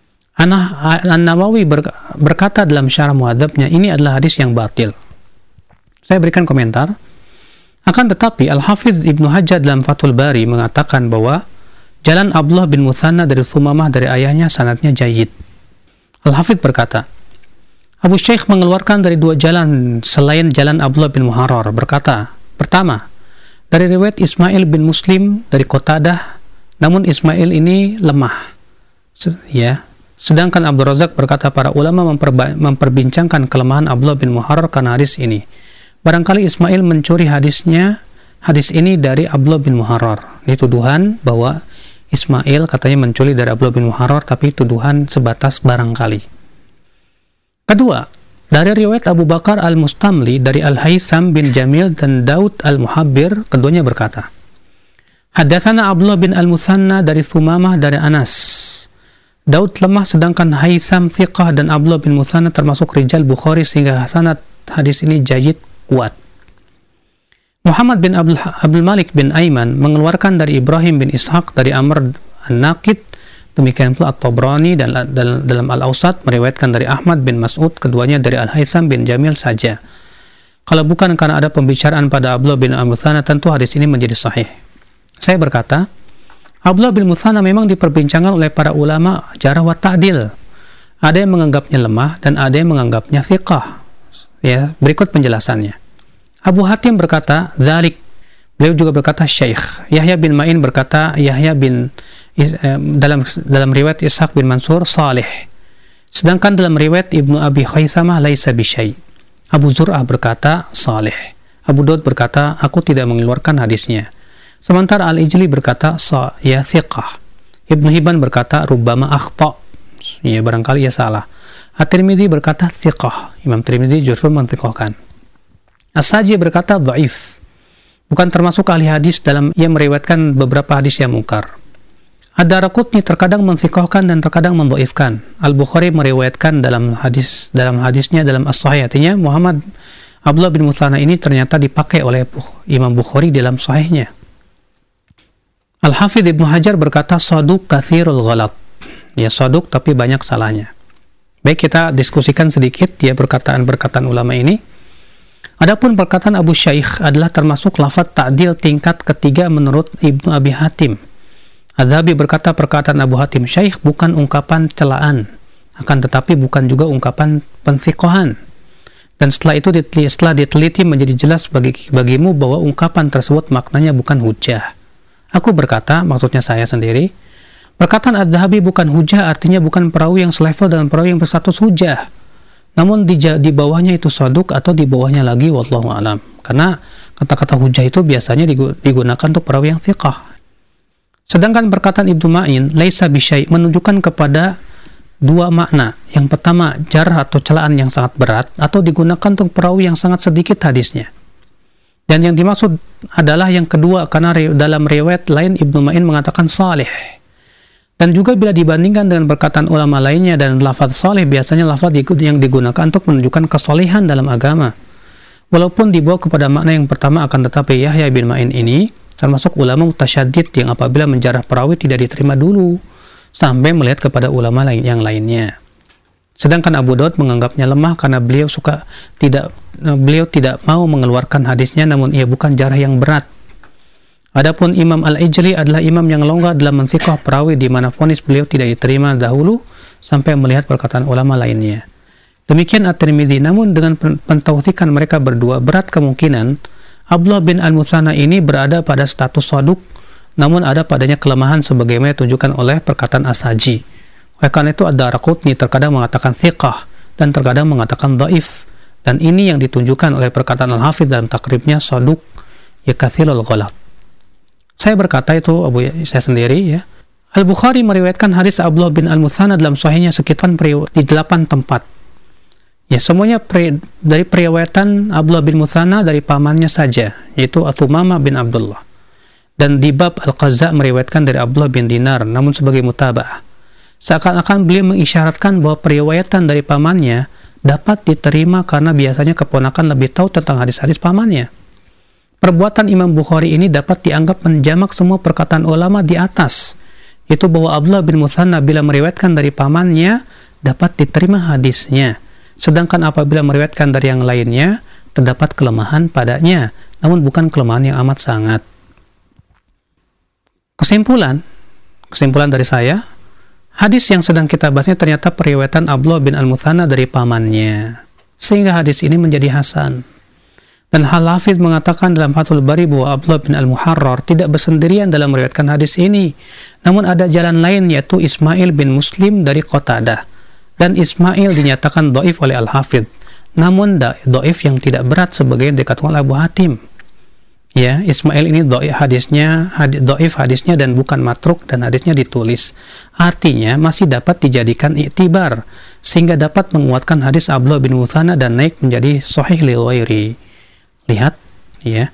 A: An-Nawawi berkata dalam Syarah Muhadzabnya, ini adalah hadis yang batil. Saya berikan komentar. Akan tetapi Al-Hafidh Ibnu Hajar dalam Fathul Bari mengatakan bahwa jalan Abdullah bin Muthanna dari Thumamah dari ayahnya sanadnya jayyid. Al-Hafidh berkata, Abu Syaikh mengeluarkan dari dua jalan selain jalan Abdullah bin Muharrar. Berkata, pertama, dari riwayat Ismail bin Muslim dari Qatadah, namun Ismail ini lemah. Ya. Sedangkan Abdul Razak berkata, para ulama memperbincangkan kelemahan Abdullah bin Muharrar karena hadis ini. Barangkali Ismail mencuri hadisnya, hadis ini dari Abdullah bin Muharrar. Ini tuduhan bahwa Ismail katanya mencuri dari Abdullah bin Muharrar, tapi tuduhan sebatas barangkali. Kedua, dari riwayat Abu Bakar Al-Mustamli dari Al-Haytham bin Jamil dan Daud Al-Muhabbir, keduanya berkata, Hadatsana Abdullah bin Al-Muthanna dari Thumamah dari Anas. Daud lemah sedangkan Haytham thiqah dan Abdullah bin Muthanna termasuk rijal Bukhari sehingga sanad hadis ini jayyid, kuat. Muhammad bin Abdul, Abdul Malik bin Aiman mengeluarkan dari Ibrahim bin Ishaq dari Amr An-Naqid, demikian pula At-Tabrani dan dalam, dalam Al-Awsat meriwayatkan dari Ahmad bin Mas'ud, keduanya dari Al-Haytham bin Jamil saja. Kalau bukan karena ada pembicaraan pada Abdullah bin Al-Muthanna, tentu hadis ini menjadi sahih. Saya berkata, Abdullah bin Muthanna memang diperbincangkan oleh para ulama jarh wa ta'dil. Ada yang menganggapnya lemah dan ada yang menganggapnya thiqah. Ya, berikut penjelasannya. Abu Hatim berkata, dzalik. Beliau juga berkata Syekh. Yahya bin Ma'in berkata, Yahya bin eh, dalam dalam riwayat Ishaq bin Mansur salih. Sedangkan dalam riwayat Ibnu Abi Khaythamah laisa bisyai. Abu Zur'ah berkata salih. Abu Daud berkata, aku tidak mengeluarkan hadisnya. Sementara Al-Ijli berkata sa ya thiqah. Ibnu Hibban berkata rubbama akhta. Ya, barangkali ya salah. At-Tirmidzi berkata thiqah. Imam Tirmidzi justru menthiqahkan. As-Saji berkata dhaif. Bukan termasuk ahli hadis dalam yang meriwayatkan beberapa hadis yang mungkar. Ad-Daraqutni terkadang menthiqahkan dan terkadang mendhaifkan. Al-Bukhari meriwayatkan dalam hadis dalam hadisnya dalam As-Sahih, artinya Muhammad Abdullah bin Muthanna ini ternyata dipakai oleh Imam Bukhari dalam sahihnya. Al-Hafidh Ibnu Hajar berkata saduq katsirul ghalat. Ya, saduq tapi banyak salahnya. Baik, kita diskusikan sedikit ya perkataan-perkataan ulama ini. Adapun perkataan Abu Syaikh adalah termasuk lafaz ta'dil tingkat ketiga menurut Ibnu Abi Hatim. Adz-Dzahabi berkata perkataan Abu Hatim Syaikh bukan ungkapan celaan, akan tetapi bukan juga ungkapan penthiqahan. Dan setelah itu diteliti, setelah diteliti menjadi jelas bagi bagimu bahwa ungkapan tersebut maknanya bukan hujah. Aku berkata, maksudnya saya sendiri, perkataan Adz-Dzahabi bukan hujah artinya bukan perawi yang selevel dengan perawi yang berstatus hujah. Namun di, di bawahnya itu saduq atau di bawahnya lagi wallahu alam. Karena kata-kata hujah itu biasanya digunakan untuk perawi yang thiqah. Sedangkan perkataan Ibnu Ma'in laisa bisyai menunjukkan kepada dua makna. Yang pertama, jarh atau celaan yang sangat berat atau digunakan untuk perawi yang sangat sedikit hadisnya. Dan yang dimaksud adalah yang kedua, karena dalam riwayat lain Ibnu Ma'in mengatakan salih. Dan juga bila dibandingkan dengan perkataan ulama lainnya dan lafaz soleh, biasanya lafaz yang digunakan untuk menunjukkan kesolehan dalam agama. Walaupun dibawa kepada makna yang pertama, akan tetapi Yahya bin Ma'in ini termasuk ulama mutasyaddid yang apabila menjarah perawi tidak diterima dulu sampai melihat kepada ulama lain yang lainnya. Sedangkan Abu Daud menganggapnya lemah karena beliau suka tidak beliau tidak mau mengeluarkan hadisnya, namun ia bukan jarah yang berat. Adapun Imam Al-Ijli adalah imam yang longgar dalam menfiqh perawi, di mana vonis beliau tidak diterima dahulu sampai melihat perkataan ulama lainnya. Demikian At-Tirmidzi. Namun dengan pentausikan mereka berdua, berat kemungkinan Abdullah bin Al-Mutsanna ini berada pada status shaduk, namun ada padanya kelemahan sebagaimana ditunjukkan oleh perkataan As-Saji. Oleh karena itu Ad-Daraqutni terkadang mengatakan thiqah dan terkadang mengatakan dhaif, dan ini yang ditunjukkan oleh perkataan Al-Hafidz dalam takribnya shaduk ya katsirul ghalat. Saya berkata itu Abu saya sendiri ya. Al-Bukhari meriwayatkan hadis Abdullah bin Al-Mutsanna dalam sahihnya sekitar di delapan tempat. Ya, semuanya pre, dari periwayatan Abdullah bin Mutsanna dari pamannya saja, yaitu Athumama bin Abdullah. Dan di bab Al-Qazza meriwayatkan dari Abdullah bin Dinar, namun sebagai mutaba'ah. Seakan-akan beliau mengisyaratkan bahwa periwayatan dari pamannya dapat diterima karena biasanya keponakan lebih tahu tentang hadis-hadis pamannya. Perbuatan Imam Bukhari ini dapat dianggap menjamak semua perkataan ulama di atas, yaitu bahwa Abdullah bin Mutsanna bila meriwayatkan dari pamannya dapat diterima hadisnya, sedangkan apabila meriwayatkan dari yang lainnya terdapat kelemahan padanya, namun bukan kelemahan yang amat sangat. Kesimpulan, kesimpulan dari saya, hadis yang sedang kita bahasnya ternyata periwayatan Abdullah bin Al-Mutsanna dari pamannya, sehingga hadis ini menjadi hasan. Dan Al-Hafidz mengatakan dalam Fathul Bari bahwa Abdullah bin Al-Muharrar tidak bersendirian dalam meriwayatkan hadis ini, namun ada jalan lain, yaitu Ismail bin Muslim dari Qatadah, dan Ismail dinyatakan dhaif oleh Al-Hafidz, namun dhaif yang tidak berat sebagai yang dikatakan Abu Hatim. Ya, Ismail ini dhaif hadisnya, hadis, dhaif hadisnya dan bukan matruk, dan hadisnya ditulis. Artinya masih dapat dijadikan iktibar sehingga dapat menguatkan hadis Abdullah bin Mutsanna dan naik menjadi sahih li ghairi. Lihat ya.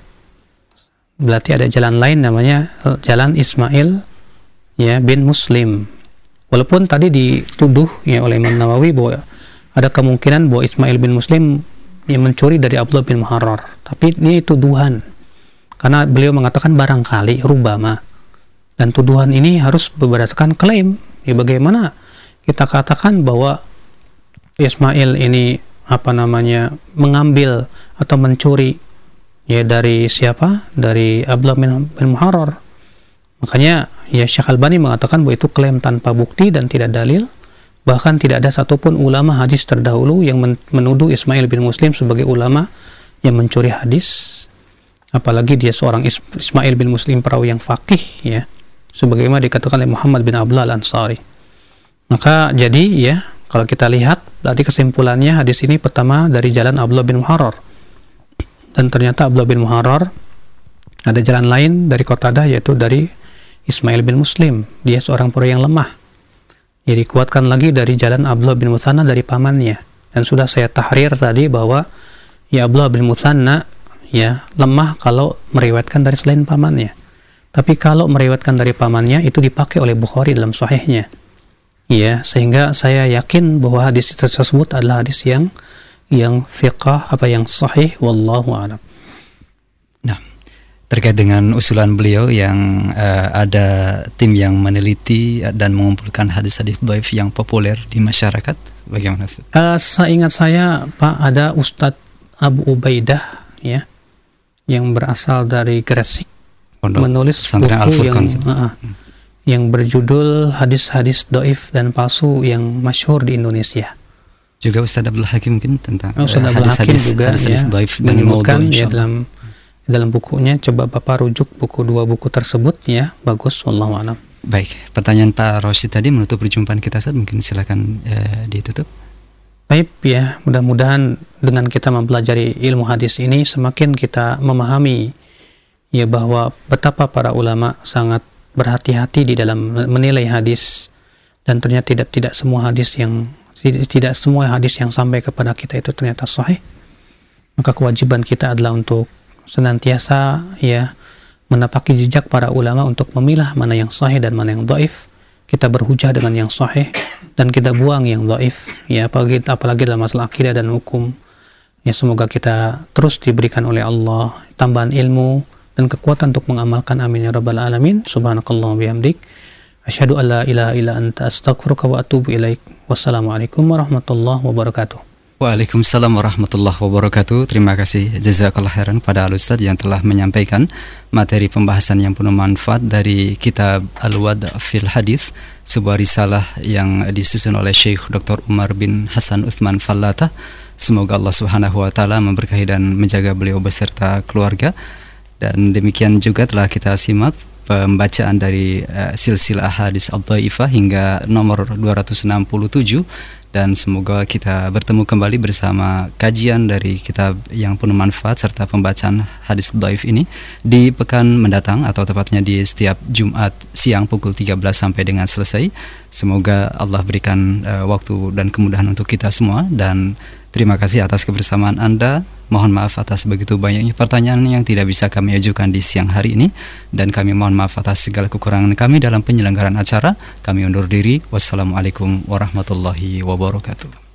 A: Berarti ada jalan lain namanya jalan Ismail ya bin Muslim. Walaupun tadi dituduh ya oleh Imam Nawawi bahwa ada kemungkinan bahwa Ismail bin Muslim yang mencuri dari Abdullah bin Muharrar, tapi ini tuduhan. Karena beliau mengatakan barangkali, rubama. Dan tuduhan ini harus berdasarkan klaim. Ya, bagaimana kita katakan bahwa Ismail ini apa namanya mengambil atau mencuri ya dari siapa? Dari Abdullah bin, bin Muharrar. Makanya ya Syekh Albani mengatakan bahwa itu klaim tanpa bukti dan tidak dalil. Bahkan tidak ada satupun ulama hadis terdahulu yang menuduh Ismail bin Muslim sebagai ulama yang mencuri hadis. Apalagi dia seorang Ismail bin Muslim perawi yang faqih ya, sebagaimana dikatakan oleh Muhammad bin Abdullah Al-Ansari. Maka jadi ya, kalau kita lihat tadi kesimpulannya hadis ini pertama dari jalan Abdullah bin Muharrar, dan ternyata Abdullah bin Muharrar ada jalan lain dari Qatadah, yaitu dari Ismail bin Muslim, dia seorang perawi yang lemah. Jadi dikuatkan lagi dari jalan Abdullah bin Mutsanna dari pamannya, dan sudah saya tahrir tadi bahwa ya Abdullah bin Mutsanna ya lemah kalau meriwayatkan dari selain pamannya, tapi kalau meriwayatkan dari pamannya itu dipakai oleh Bukhari dalam sahihnya ya, sehingga saya yakin bahwa hadis tersebut adalah hadis yang yang fiqh apa yang sahih, wallahu a'lam.
B: Nah, terkait dengan usulan beliau yang uh, ada tim yang meneliti dan mengumpulkan hadis-hadis dhaif yang populer di masyarakat, bagaimana Ustaz?
A: Uh, seingat saya Pak, ada Ustadz Abu Ubaidah ya, yang berasal dari Gresik, Pondok menulis buku yang uh, yang berjudul hadis-hadis dhaif dan palsu yang masyhur di Indonesia.
B: Juga Ustaz Abdul Hakim mungkin tentang
A: oh, uh, hadis-hadis juga hadis, hadis
B: dhaif
A: ya,
B: dan
A: menyebutkan ya dalam dalam bukunya. Coba Bapak rujuk buku dua buku tersebut ya, bagus, wallahu a'lam.
B: Baik, pertanyaan Pak Rosyid tadi menutup perjumpaan kita, Ustaz, mungkin silakan uh, ditutup.
A: Baik ya, mudah-mudahan dengan kita mempelajari ilmu hadis ini semakin kita memahami ya bahwa betapa para ulama sangat berhati-hati di dalam menilai hadis, dan ternyata tidak tidak semua hadis yang tidak semua hadis yang sampai kepada kita itu ternyata sahih. Maka kewajiban kita adalah untuk senantiasa ya menapaki jejak para ulama untuk memilah mana yang sahih dan mana yang dhaif. kita berhujah dengan yang sahih dan kita buang yang dhaif, ya, apalagi apalagi dalam masalah akidah dan hukum. Ya, semoga kita terus diberikan oleh Allah tambahan ilmu dan kekuatan untuk mengamalkan. Amin ya rabbal alamin. Subhanakallah bihamdik, asyhadu an la ilaha illa anta, astaghfiruka wa atubu ilaik. Wassalamualaikum warahmatullahi wabarakatuh.
B: Waalaikumsalam warahmatullahi wabarakatuh. Terima kasih jazakallah khairan pada Al-Ustaz yang telah menyampaikan materi pembahasan yang penuh manfaat dari kitab Al-Wad' fil Hadith, sebuah risalah yang disusun oleh Syekh Doktor Umar bin Hasan Uthman Fallatah. Semoga Allah Subhanahu wa taala memberkahi dan menjaga beliau beserta keluarga. Dan demikian juga telah kita simak pembacaan dari uh, silsilah hadis ad-dhaifah hingga nomor dua ratus enam puluh tujuh. Dan semoga kita bertemu kembali bersama kajian dari kitab yang penuh manfaat serta pembacaan hadis dhaif ini di pekan mendatang, atau tepatnya di setiap Jumat siang pukul tiga belas sampai dengan selesai. Semoga Allah berikan uh, waktu dan kemudahan untuk kita semua, dan terima kasih atas kebersamaan Anda. Mohon maaf atas begitu banyaknya pertanyaan yang tidak bisa kami ajukan di siang hari ini, dan kami mohon maaf atas segala kekurangan kami dalam penyelenggaraan acara. Kami undur diri. Wassalamualaikum warahmatullahi wabarakatuh.